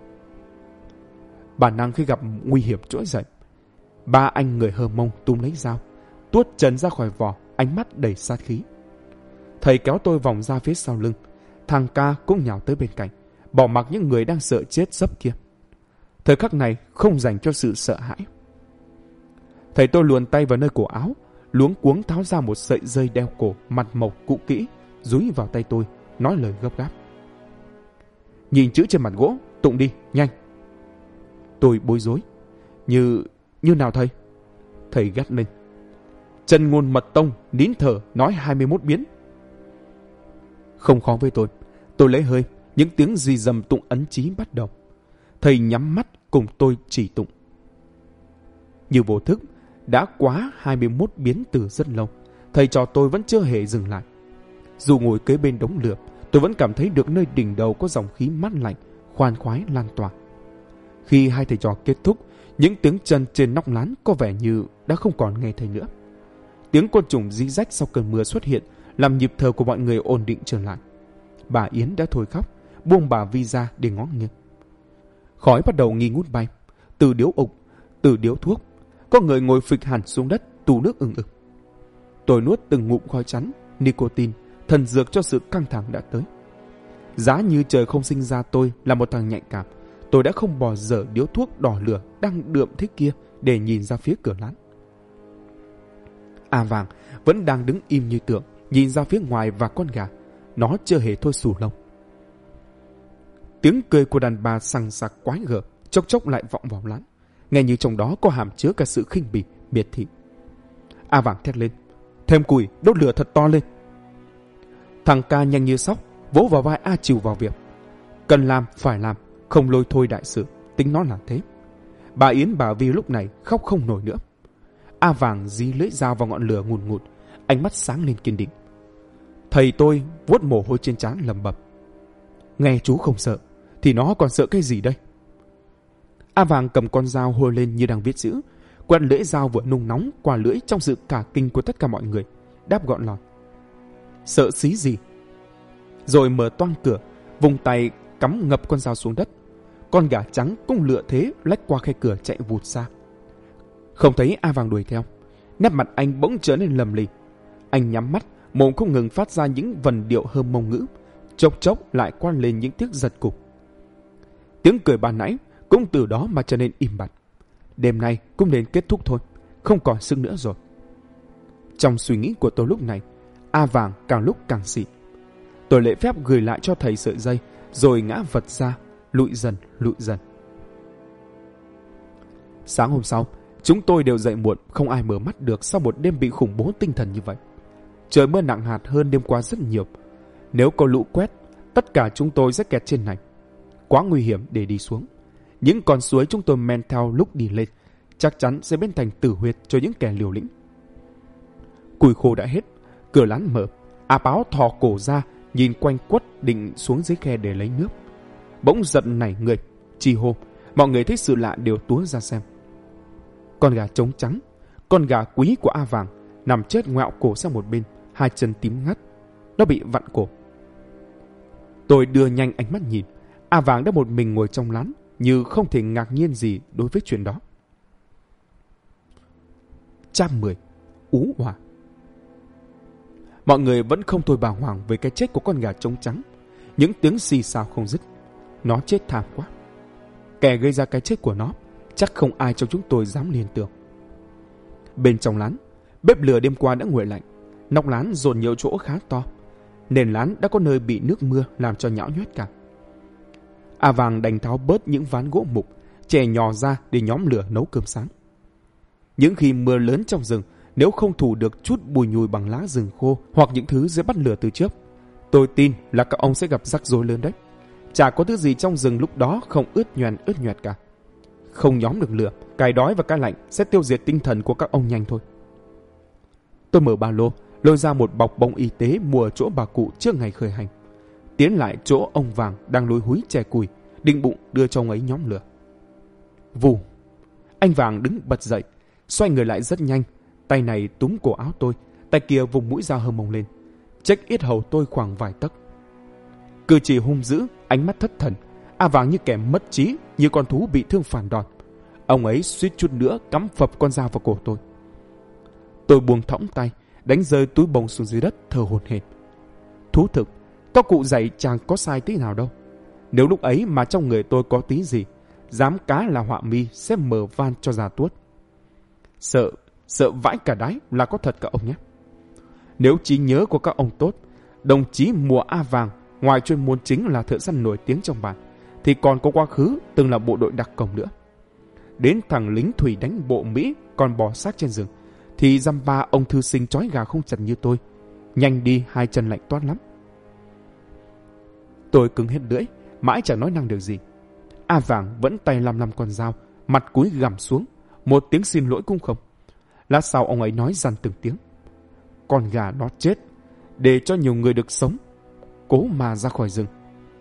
Bản năng khi gặp nguy hiểm trỗi dậy, ba anh người Hơ Mông túm lấy dao, tuốt chân ra khỏi vỏ, ánh mắt đầy sát khí. Thầy kéo tôi vòng ra phía sau lưng, thằng Ca cũng nhào tới bên cạnh, bỏ mặc những người đang sợ chết sấp kia. Thời khắc này không dành cho sự sợ hãi. Thầy tôi luồn tay vào nơi cổ áo, luống cuống tháo ra một sợi dây đeo cổ mặt mộc cũ kỹ, dúi vào tay tôi, nói lời gấp gáp: Nhìn chữ trên mặt gỗ, tụng đi, nhanh. Tôi bối rối: Như nào thầy? Thầy gắt lên: Chân ngôn mật tông, nín thở, nói 21 biến. Không khó với tôi lấy hơi, những tiếng rì rầm tụng ấn chí bắt đầu. Thầy nhắm mắt cùng tôi chỉ tụng. Như vô thức, đã quá 21 biến từ rất lâu, thầy trò tôi vẫn chưa hề dừng lại. Dù ngồi kế bên đống lửa, tôi vẫn cảm thấy được nơi đỉnh đầu có dòng khí mát lạnh, khoan khoái lan tỏa. Khi hai thầy trò kết thúc, những tiếng chân trên nóc lán có vẻ như đã không còn nghe thấy nữa. Tiếng côn trùng rí rách sau cơn mưa xuất hiện, làm nhịp thở của mọi người ổn định trở lại. Bà Yến đã thôi khóc, buông bà Vi ra để ngó nghiêng. Khói bắt đầu nghi ngút bay, từ điếu ục, từ điếu thuốc. Có người ngồi phịch hẳn xuống đất, tù nước ừng ực. Tôi nuốt từng ngụm khói trắng, nicotine, thần dược cho sự căng thẳng đã tới. Giá như trời không sinh ra tôi là một thằng nhạy cảm, tôi đã không bỏ dở điếu thuốc đỏ lửa đang đượm thế kia để nhìn ra phía cửa lán. A Vàng vẫn đang đứng im như tượng, nhìn ra phía ngoài và con gà. Nó chưa hề thôi xù lông. Tiếng cười của đàn bà sằng sặc quái gở chốc chốc lại vọng vào lán, nghe như trong đó có hàm chứa cả sự khinh bỉ, miệt thị. A Vàng thét lên: Thêm củi, đốt lửa thật to lên. Thằng Ca nhanh như sóc vỗ vào vai A Trìu vào việc. Cần làm, phải làm, không lôi thôi đại sự, tính nó là thế. Bà Yến bà Vi lúc này khóc không nổi nữa. A Vàng dí lưỡi dao vào ngọn lửa ngùn ngụt, ánh mắt sáng lên kiên định. Thầy tôi vuốt mồ hôi trên trán lẩm bẩm: Nghe chú không sợ, thì nó còn sợ cái gì đây? A Vàng cầm con dao hôi lên như đang viết chữ, Quét lưỡi dao vừa nung nóng qua lưỡi trong sự cả kinh của tất cả mọi người, đáp gọn lọt: Sợ xí gì? Rồi mở toang cửa, vùng tay cắm ngập con dao xuống đất. Con gà trắng cũng lựa thế lách qua khe cửa chạy vụt xa. Không thấy A Vàng đuổi theo, nét mặt anh bỗng trở nên lầm lì. Anh nhắm mắt, mồm không ngừng phát ra những vần điệu hơm mông ngữ, chốc chốc lại quan lên những tiếng giật cục. Tiếng cười ban nãy cũng từ đó mà trở nên im bặt. Đêm nay cũng nên kết thúc thôi, không còn sức nữa rồi. Trong suy nghĩ của tôi lúc này, A Vàng càng lúc càng xịn. Tôi lễ phép gửi lại cho thầy sợi dây, rồi ngã vật ra, lụi dần lụi dần. Sáng hôm sau, chúng tôi đều dậy muộn, không ai mở mắt được sau một đêm bị khủng bố tinh thần như vậy. Trời mưa nặng hạt hơn đêm qua rất nhiều. Nếu có lũ quét, tất cả chúng tôi sẽ kẹt trên này. Quá nguy hiểm để đi xuống. Những con suối chúng tôi men theo lúc đi lên chắc chắn sẽ biến thành tử huyệt cho những kẻ liều lĩnh. Củi khô đã hết, cửa lán mở. A Báo thò cổ ra, nhìn quanh quất định xuống dưới khe để lấy nước. Bỗng giận nảy người, chi hô. Mọi người thấy sự lạ đều túa ra xem. Con gà trống trắng, con gà quý của A Vàng, nằm chết ngoẹo cổ sang một bên, hai chân tím ngắt. Nó bị vặn cổ. Tôi đưa nhanh ánh mắt nhìn. A Vàng đã một mình ngồi trong lán, như không thể ngạc nhiên gì đối với chuyện đó. Chap 10. Ú hỏa. Mọi người vẫn không thôi bàng hoàng về cái chết của con gà trống trắng. Những tiếng xì xào không dứt. Nó chết thảm quá. Kẻ gây ra cái chết của nó chắc không ai trong chúng tôi dám liên tưởng. Bên trong lán, bếp lửa đêm qua đã nguội lạnh. Nóc lán dồn nhiều chỗ khá to. Nền lán đã có nơi bị nước mưa làm cho nhão nhoét cả. A Vàng đành tháo bớt những ván gỗ mục, chè nhò ra để nhóm lửa nấu cơm sáng. Những khi mưa lớn trong rừng, nếu không thủ được chút bùi nhùi bằng lá rừng khô hoặc những thứ dễ bắt lửa từ trước, tôi tin là các ông sẽ gặp rắc rối lớn đấy. Chả có thứ gì trong rừng lúc đó không ướt nhoẹt cả. Không nhóm được lửa, cái đói và cái lạnh sẽ tiêu diệt tinh thần của các ông nhanh thôi. Tôi mở ba lô, lôi ra một bọc bông y tế mua ở chỗ bà cụ trước ngày khởi hành. Tiến lại chỗ ông Vàng đang lôi húi chè cùi, định bụng đưa cho ông ấy nhóm lửa. Vù! Anh Vàng đứng bật dậy, xoay người lại rất nhanh. Tay này túm cổ áo tôi, tay kia vùng mũi dao hơ mông lên, chếch yết hầu tôi khoảng vài tấc. Cử chỉ hung dữ, ánh mắt thất thần. A Vàng như kẻ mất trí, như con thú bị thương phản đòn. Ông ấy suýt chút nữa cắm phập con dao vào cổ tôi. Tôi buông thõng tay, đánh rơi túi bông xuống dưới đất, thở hổn hển. Thú thực, các cụ dạy chẳng có sai tí nào đâu. Nếu lúc ấy mà trong người tôi có tí gì, dám cá là họa mi sẽ mở van cho già tuốt. Sợ vãi cả đáy là có thật các ông nhé. Nếu trí nhớ của các ông tốt, đồng chí Mùa A Vàng ngoài chuyên môn chính là thợ săn nổi tiếng trong bản, thì còn có quá khứ từng là bộ đội đặc công nữa. Đến thằng lính thủy đánh bộ Mỹ còn bò xác trên rừng, thì dăm ba ông thư sinh trói gà không chặt như tôi. Nhanh đi, hai chân lạnh toát lắm. Tôi cứng hết lưỡi, mãi chẳng nói năng được gì. A Vàng vẫn tay lăm con dao, mặt cúi gằm xuống, một tiếng xin lỗi cũng không. Lát sau ông ấy nói dằn từng tiếng. Con gà nó chết, để cho nhiều người được sống, cố mà ra khỏi rừng.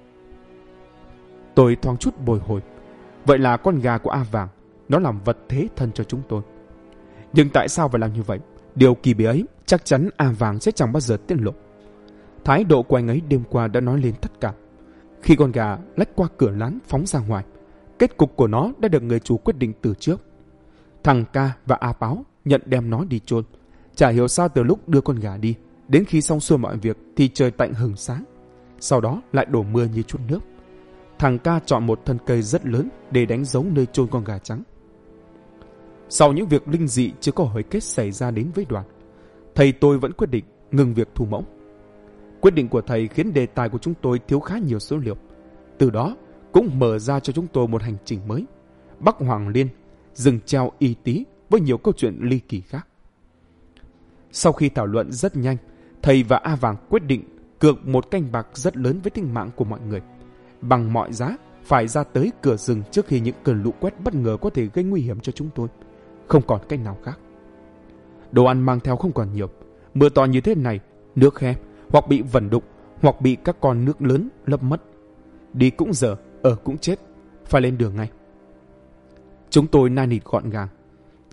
Tôi thoáng chút bồi hồi. Vậy là con gà của A Vàng, nó làm vật thế thân cho chúng tôi. Nhưng tại sao phải làm như vậy? Điều kỳ bí ấy chắc chắn A Vàng sẽ chẳng bao giờ tiết lộ. Thái độ của anh ấy đêm qua đã nói lên tất cả. Khi con gà lách qua cửa lán phóng ra ngoài, kết cục của nó đã được người chủ quyết định từ trước. Thằng Ca và A Báo nhận đem nó đi chôn. Chả hiểu sao từ lúc đưa con gà đi, đến khi xong xuôi mọi việc thì trời tạnh hừng sáng. Sau đó lại đổ mưa như chút nước. Thằng Ca chọn một thân cây rất lớn để đánh dấu nơi chôn con gà trắng. Sau những việc linh dị chưa có hồi kết xảy ra đến với đoàn, thầy tôi vẫn quyết định ngừng việc thu mẫu. Quyết định của thầy khiến đề tài của chúng tôi thiếu khá nhiều số liệu. Từ đó cũng mở ra cho chúng tôi một hành trình mới. Bắc Hoàng Liên, rừng treo Y Tý với nhiều câu chuyện ly kỳ khác. Sau khi thảo luận rất nhanh, thầy và A Vàng quyết định cược một canh bạc rất lớn với tính mạng của mọi người. Bằng mọi giá phải ra tới cửa rừng trước khi những cơn lũ quét bất ngờ có thể gây nguy hiểm cho chúng tôi. Không còn cách nào khác. Đồ ăn mang theo không còn nhiều. Mưa to như thế này, nước khe hoặc bị vẩn đục hoặc bị các con nước lớn lấp mất. Đi cũng dở, ở cũng chết. Phải lên đường ngay. Chúng tôi nai nịt gọn gàng.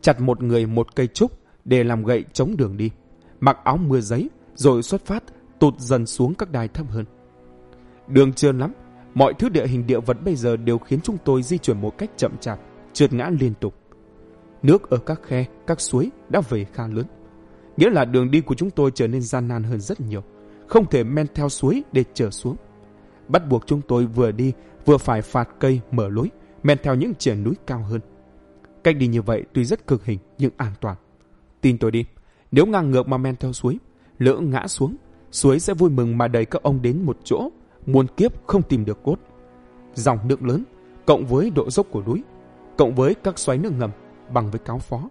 chặt một người một cây trúc để làm gậy chống đường đi, mặc áo mưa giấy rồi xuất phát tụt dần xuống các đài thấp hơn. Đường trơn lắm, mọi thứ địa hình địa vật bây giờ đều khiến chúng tôi di chuyển một cách chậm chạp, trượt ngã liên tục. Nước ở các khe, các suối đã về khá lớn, nghĩa là đường đi của chúng tôi trở nên gian nan hơn rất nhiều, không thể men theo suối để trở xuống. Bắt buộc chúng tôi vừa đi vừa phải phạt cây mở lối, men theo những triển núi cao hơn. Cách đi như vậy tuy rất cực hình nhưng an toàn. Tin tôi đi, nếu ngang ngược mà men theo suối, lỡ ngã xuống, suối sẽ vui mừng mà đẩy các ông đến một chỗ muôn kiếp không tìm được cốt. Dòng nước lớn, cộng với độ dốc của núi, cộng với các xoáy nước ngầm bằng với cáo phó.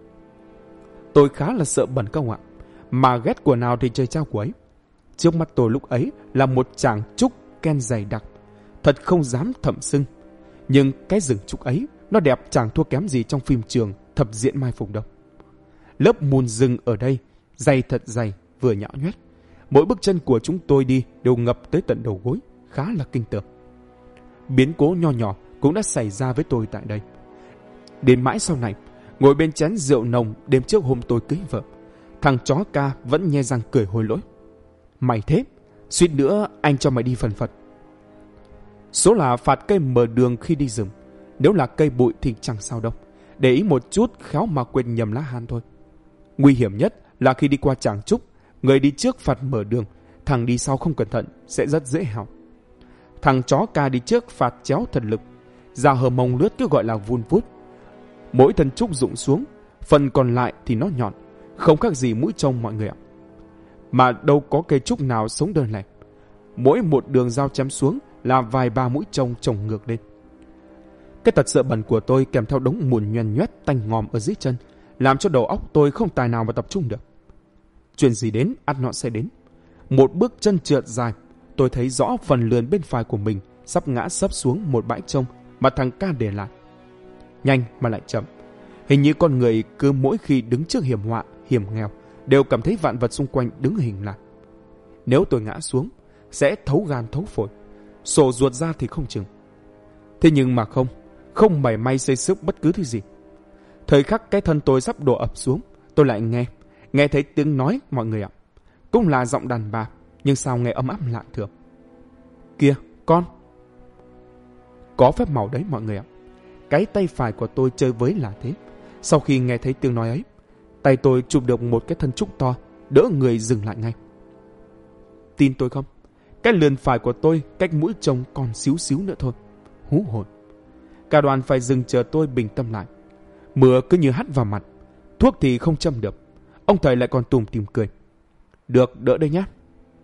Tôi khá là sợ bẩn các ông ạ, mà ghét của nào thì trời trao của ấy. Trước mắt tôi lúc ấy là một chàng trúc ken dày đặc, thật không dám thẩm xưng. Nhưng cái rừng trúc ấy nó đẹp chẳng thua kém gì trong phim trường Thập Diện Mai Phục đâu. Lớp mùn rừng ở đây dày thật dày, vừa nhão nhoét. Mỗi bước chân của chúng tôi đi đều ngập tới tận đầu gối, khá là kinh tởm. Biến cố nho nhỏ cũng đã xảy ra với tôi tại đây. Đến mãi sau này, ngồi bên chén rượu nồng đêm trước hôm tôi cưới vợ, thằng chó ca vẫn nhe răng cười hối lỗi. Mày thế, suýt nữa anh cho mày đi phần phật. Số là phạt cây mở đường khi đi rừng. Nếu là cây bụi thì chẳng sao đâu, để ý một chút khéo mà quên nhầm lá han thôi. Nguy hiểm nhất là khi đi qua tràng trúc, người đi trước phạt mở đường, thằng đi sau không cẩn thận sẽ rất dễ hỏng. Thằng chó ca đi trước phạt chéo thật lực, da hờ mông lướt cứ gọi là vun vút. Mỗi thân trúc rụng xuống, phần còn lại thì nó nhọn, không khác gì mũi trông mọi người ạ. Mà đâu có cây trúc nào sống đơn lẻ, mỗi một đường dao chém xuống là vài ba mũi trông chồng ngược lên. Cái tật sợ bẩn của tôi kèm theo đống mùn nhoen nhoét tanh ngòm ở dưới chân, làm cho đầu óc tôi không tài nào mà tập trung được. Chuyện gì đến, ắt nó sẽ đến. Một bước chân trượt dài, tôi thấy rõ phần lườn bên phải của mình sắp ngã sấp xuống một bãi trông mà thằng ca để lại. Nhanh mà lại chậm. Hình như con người cứ mỗi khi đứng trước hiểm họa, hiểm nghèo đều cảm thấy vạn vật xung quanh đứng hình lại. Nếu tôi ngã xuống, sẽ thấu gan thấu phổi, sổ ruột ra thì không chừng. Thế nhưng mà không mảy may xây sức bất cứ thứ gì. Thời khắc cái thân tôi sắp đổ ập xuống, tôi lại nghe thấy tiếng nói mọi người ạ. Cũng là giọng đàn bà, nhưng sao nghe ấm áp lạ thường. Kìa, con. Có phép màu đấy mọi người ạ. Cái tay phải của tôi chơi với là thế. Sau khi nghe thấy tiếng nói ấy, tay tôi chụp được một cái thân trúc to, đỡ người dừng lại ngay. Tin tôi không? Cái lườn phải của tôi cách mũi trông còn xíu xíu nữa thôi. Hú hồn. Cả đoàn phải dừng chờ tôi bình tâm lại. Mưa cứ như hắt vào mặt. Thuốc thì không châm được. Ông thầy lại còn tủm tỉm cười. Được, đỡ đây nhá.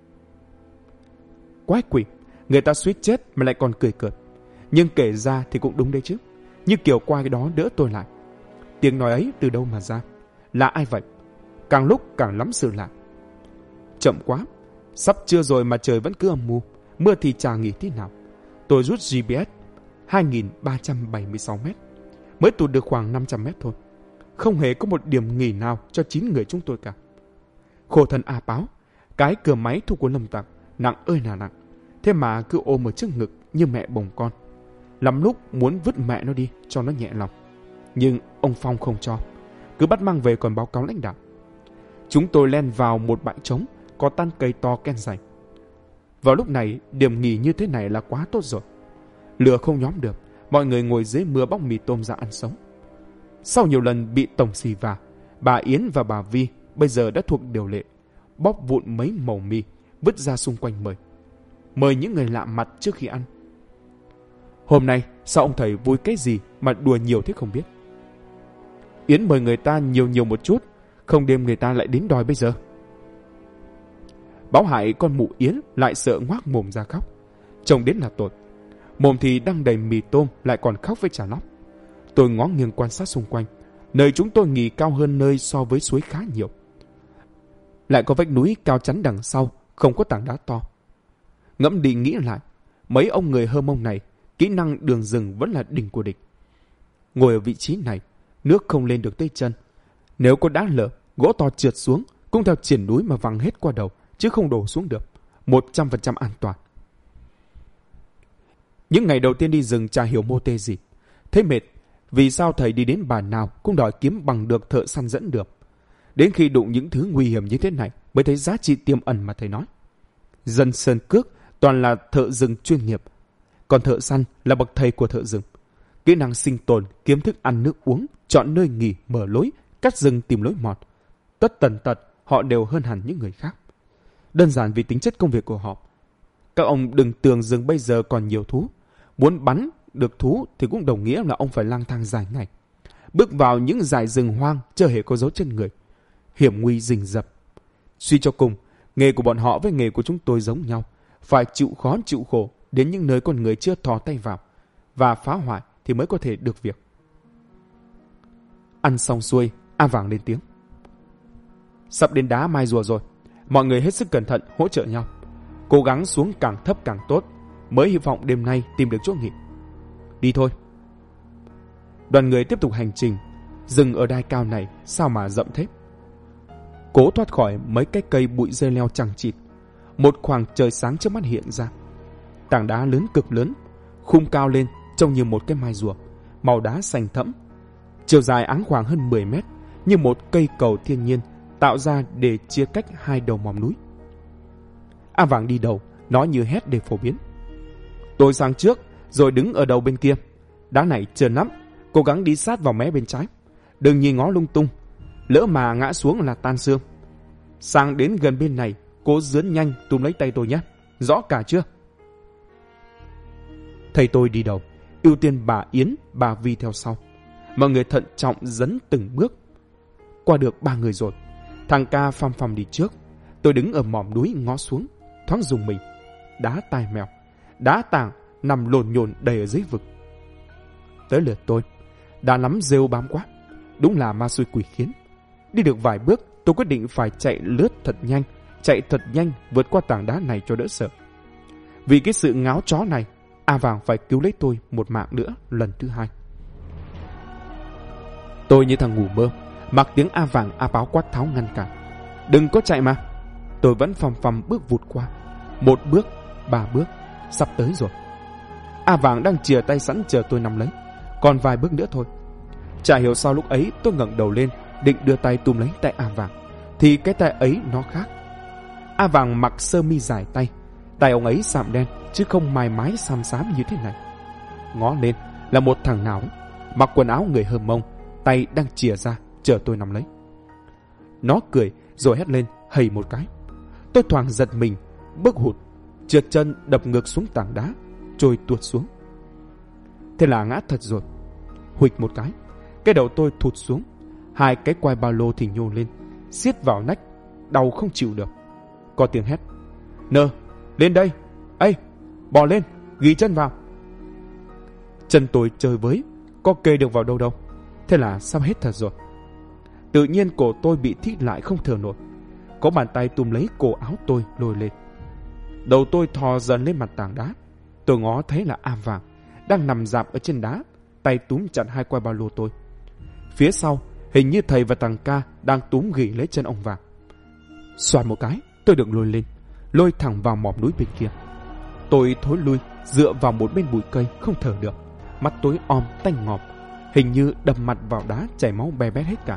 Quái quỷ, người ta suýt chết mà lại còn cười cợt. Nhưng kể ra thì cũng đúng đấy chứ. Như kiểu qua cái đó đỡ tôi lại. Tiếng nói ấy từ đâu mà ra? Là ai vậy? Càng lúc càng lắm sự lạ. Chậm quá. Sắp trưa rồi mà trời vẫn cứ âm mưu. Mưa thì chả nghỉ tí nào. Tôi rút GPS 2.376 mét. Mới tụt được khoảng 500 mét thôi. Không hề có một điểm nghỉ nào cho 9 người chúng tôi cả. Khổ thân A Báo, cái cưa máy thu của Lâm Tặc nặng ơi là nặng. Thế mà cứ ôm ở trước ngực như mẹ bồng con. Lắm lúc muốn vứt mẹ nó đi cho nó nhẹ lòng. Nhưng ông Phong không cho. Cứ bắt mang về còn báo cáo lãnh đạo. Chúng tôi len vào một bãi trống có tán cây to ken dày. Vào lúc này, điểm nghỉ như thế này là quá tốt rồi. Lửa không nhóm được, mọi người ngồi dưới mưa bóc mì tôm ra ăn sống. Sau nhiều lần bị tổng xì vả, bà Yến và bà Vi bây giờ đã thuộc điều lệ, bóc vụn mấy mẩu mì, vứt ra xung quanh mời những người lạ mặt trước khi ăn. Hôm nay sao ông thầy vui cái gì mà đùa nhiều thế không biết. Yến mời người ta nhiều một chút, không đêm người ta lại đến đòi bây giờ. Báo hại con mụ Yến lại sợ ngoác mồm ra khóc. Trông đến là tội. Mồm thì đang đầy mì tôm lại còn khóc với chả lóc. Tôi ngó nghiêng quan sát xung quanh. Nơi chúng tôi nghỉ cao hơn nơi so với suối khá nhiều. Lại có vách núi cao chắn đằng sau, không có tảng đá to. Ngẫm đi nghĩ lại, mấy ông người Hơ Mông này, kỹ năng đường rừng vẫn là đỉnh của địch. Ngồi ở vị trí này, nước không lên được tới chân. Nếu có đá lở, gỗ to trượt xuống, cũng theo triển núi mà văng hết qua đầu, chứ không đổ xuống được. 100% an toàn. Những ngày đầu tiên đi rừng chả hiểu mô tê gì. Thế mệt, Vì sao thầy đi đến bàn nào cũng đòi kiếm bằng được thợ săn dẫn được. Đến khi đụng những thứ nguy hiểm như thế này mới thấy giá trị tiềm ẩn mà thầy nói. Dân sơn cước toàn là thợ rừng chuyên nghiệp, còn thợ săn là bậc thầy của thợ rừng. Kỹ năng sinh tồn, kiếm thức ăn nước uống, chọn nơi nghỉ, mở lối, cắt rừng tìm lối mọt. Tất tần tật họ đều hơn hẳn những người khác. Đơn giản vì tính chất công việc của họ. Các ông đừng tưởng rừng bây giờ còn nhiều thú. Muốn bắn được thú thì cũng đồng nghĩa là ông phải lang thang dài ngày. Bước vào những dải rừng hoang chưa hề có dấu chân người. Hiểm nguy rình rập. Suy cho cùng, nghề của bọn họ với nghề của chúng tôi giống nhau. Phải chịu khó chịu khổ đến những nơi con người chưa thò tay vào. Và phá hoại thì mới có thể được việc. Ăn xong xuôi, A Vàng lên tiếng. Sắp đến đá mai rùa rồi. Mọi người hết sức cẩn thận, hỗ trợ nhau. Cố gắng xuống càng thấp càng tốt. Mới hy vọng đêm nay tìm được chỗ nghỉ. Đi thôi. Đoàn người tiếp tục hành trình. Rừng ở đai cao này sao mà rậm thế? Cố thoát khỏi mấy cái cây bụi dây leo chằng chịt. Một khoảng trời sáng trước mắt hiện ra. Tảng đá lớn cực lớn, khung cao lên trông như một cái mai rùa, màu đá xanh thẫm, chiều dài áng khoảng hơn 10 mét, như một cây cầu thiên nhiên tạo ra để chia cách hai đầu mỏm núi. A Vàng đi đầu, nói như hét để phổ biến. Tôi sang trước, rồi đứng ở đầu bên kia. Đá này trơn lắm, cố gắng đi sát vào mé bên trái. Đừng nhìn ngó lung tung, lỡ mà ngã xuống là tan xương. Sang đến gần bên này, cố dướn nhanh túm lấy tay tôi nhé. Rõ cả chưa? Thầy tôi đi đầu, ưu tiên bà Yến, bà Vi theo sau. Mọi người thận trọng dấn từng bước. Qua được 3 người rồi. Thằng Ca phăm phăm đi trước. Tôi đứng ở mỏm núi ngó xuống, thoáng rùng mình. Đá tai mèo, đá tảng nằm lồn nhồn đầy ở dưới vực. Tới lượt tôi, đá lắm rêu bám quá. Đúng là ma xui quỷ khiến. Đi được vài bước, tôi quyết định phải chạy lướt thật nhanh vượt qua tảng đá này cho đỡ sợ. Vì cái sự ngáo chó này, A Vàng phải cứu lấy tôi một mạng nữa lần thứ 2. Tôi như thằng ngủ mơ, mặc tiếng A Vàng A Báo quát tháo ngăn cản. Đừng có chạy mà. Tôi vẫn phầm phầm bước vụt qua. 1 bước, 3 bước, sắp tới rồi. A Vàng đang chìa tay sẵn chờ tôi nắm lấy. Còn vài bước nữa thôi. Chả hiểu sao lúc ấy tôi ngẩng đầu lên, định đưa tay túm lấy tay A Vàng, thì cái tay ấy nó khác. A Vàng mặc sơ mi dài tay. Tay ông ấy sạm đen, chứ không mài mái xám xám như thế này. Ngó lên là một thằng nào mặc quần áo người Hơ Mông, tay đang chìa ra chờ tôi nắm lấy. Nó cười rồi hét lên hầy một cái. Tôi thoáng giật mình, bước hụt, trượt chân đập ngược xuống tảng đá, trôi tuột xuống. Thế là ngã thật rồi. Huỵch một cái đầu tôi thụt xuống. 2 cái quai ba lô thì nhô lên, siết vào nách, đau không chịu được. Có tiếng hét: Nơ, lên đây, ây, bò lên, ghi chân vào. Chân tôi chơi với, có kê được vào đâu đâu. Thế là sắp hết thật rồi. Tự nhiên cổ tôi bị thít lại không thở nổi. Có bàn tay túm lấy cổ áo tôi lôi lên. Đầu tôi thò dần lên mặt tảng đá. Tôi ngó thấy là A Vàng đang nằm rạp ở trên đá, tay túm chặt 2 quai ba lô tôi. Phía sau hình như thầy và thằng Ca đang túm ghì lấy chân ông Vàng. Xoạt một cái, tôi được lôi lên, lôi thẳng vào mỏm núi bên kia. Tôi thối lui, dựa vào một bên bụi cây không thở được, mắt tối om tanh ngòm, hình như đập mặt vào đá chảy máu be bét hết cả.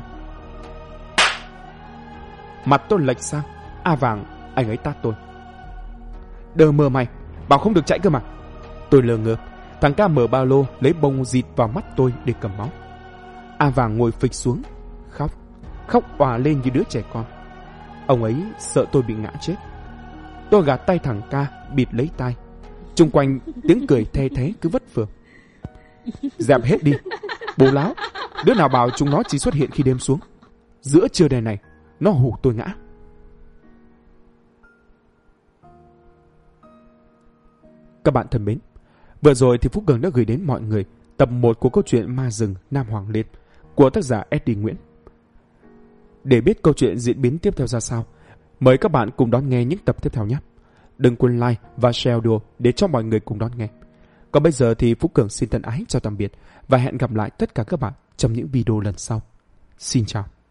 Mặt tôi lệch sang, A Vàng anh ấy tát tôi. Đờ mờ mày, bảo không được chạy cơ mà. Tôi lờ ngơ. Thằng Ca mở ba lô lấy bông dịt vào mắt tôi để cầm máu. A Vàng ngồi phịch xuống, khóc òa lên như đứa trẻ con. Ông ấy sợ tôi bị ngã chết. Tôi gạt tay thằng Ca, bịt lấy tai. Chung quanh tiếng cười the thế cứ vất phường. Dẹp hết đi, bố láo. Đứa nào bảo chúng nó chỉ xuất hiện khi đêm xuống. Giữa trưa đèn này, nó hù tôi ngã. Các bạn thân mến, vừa rồi thì Phúc Cường đã gửi đến mọi người tập 1 của câu chuyện Ma Rừng Nam Hoàng Liên của tác giả Eddie Nguyễn. Để biết câu chuyện diễn biến tiếp theo ra sao, mời các bạn cùng đón nghe những tập tiếp theo nhé. Đừng quên like và share video để cho mọi người cùng đón nghe. Còn bây giờ thì Phúc Cường xin thân ái chào tạm biệt và hẹn gặp lại tất cả các bạn trong những video lần sau. Xin chào.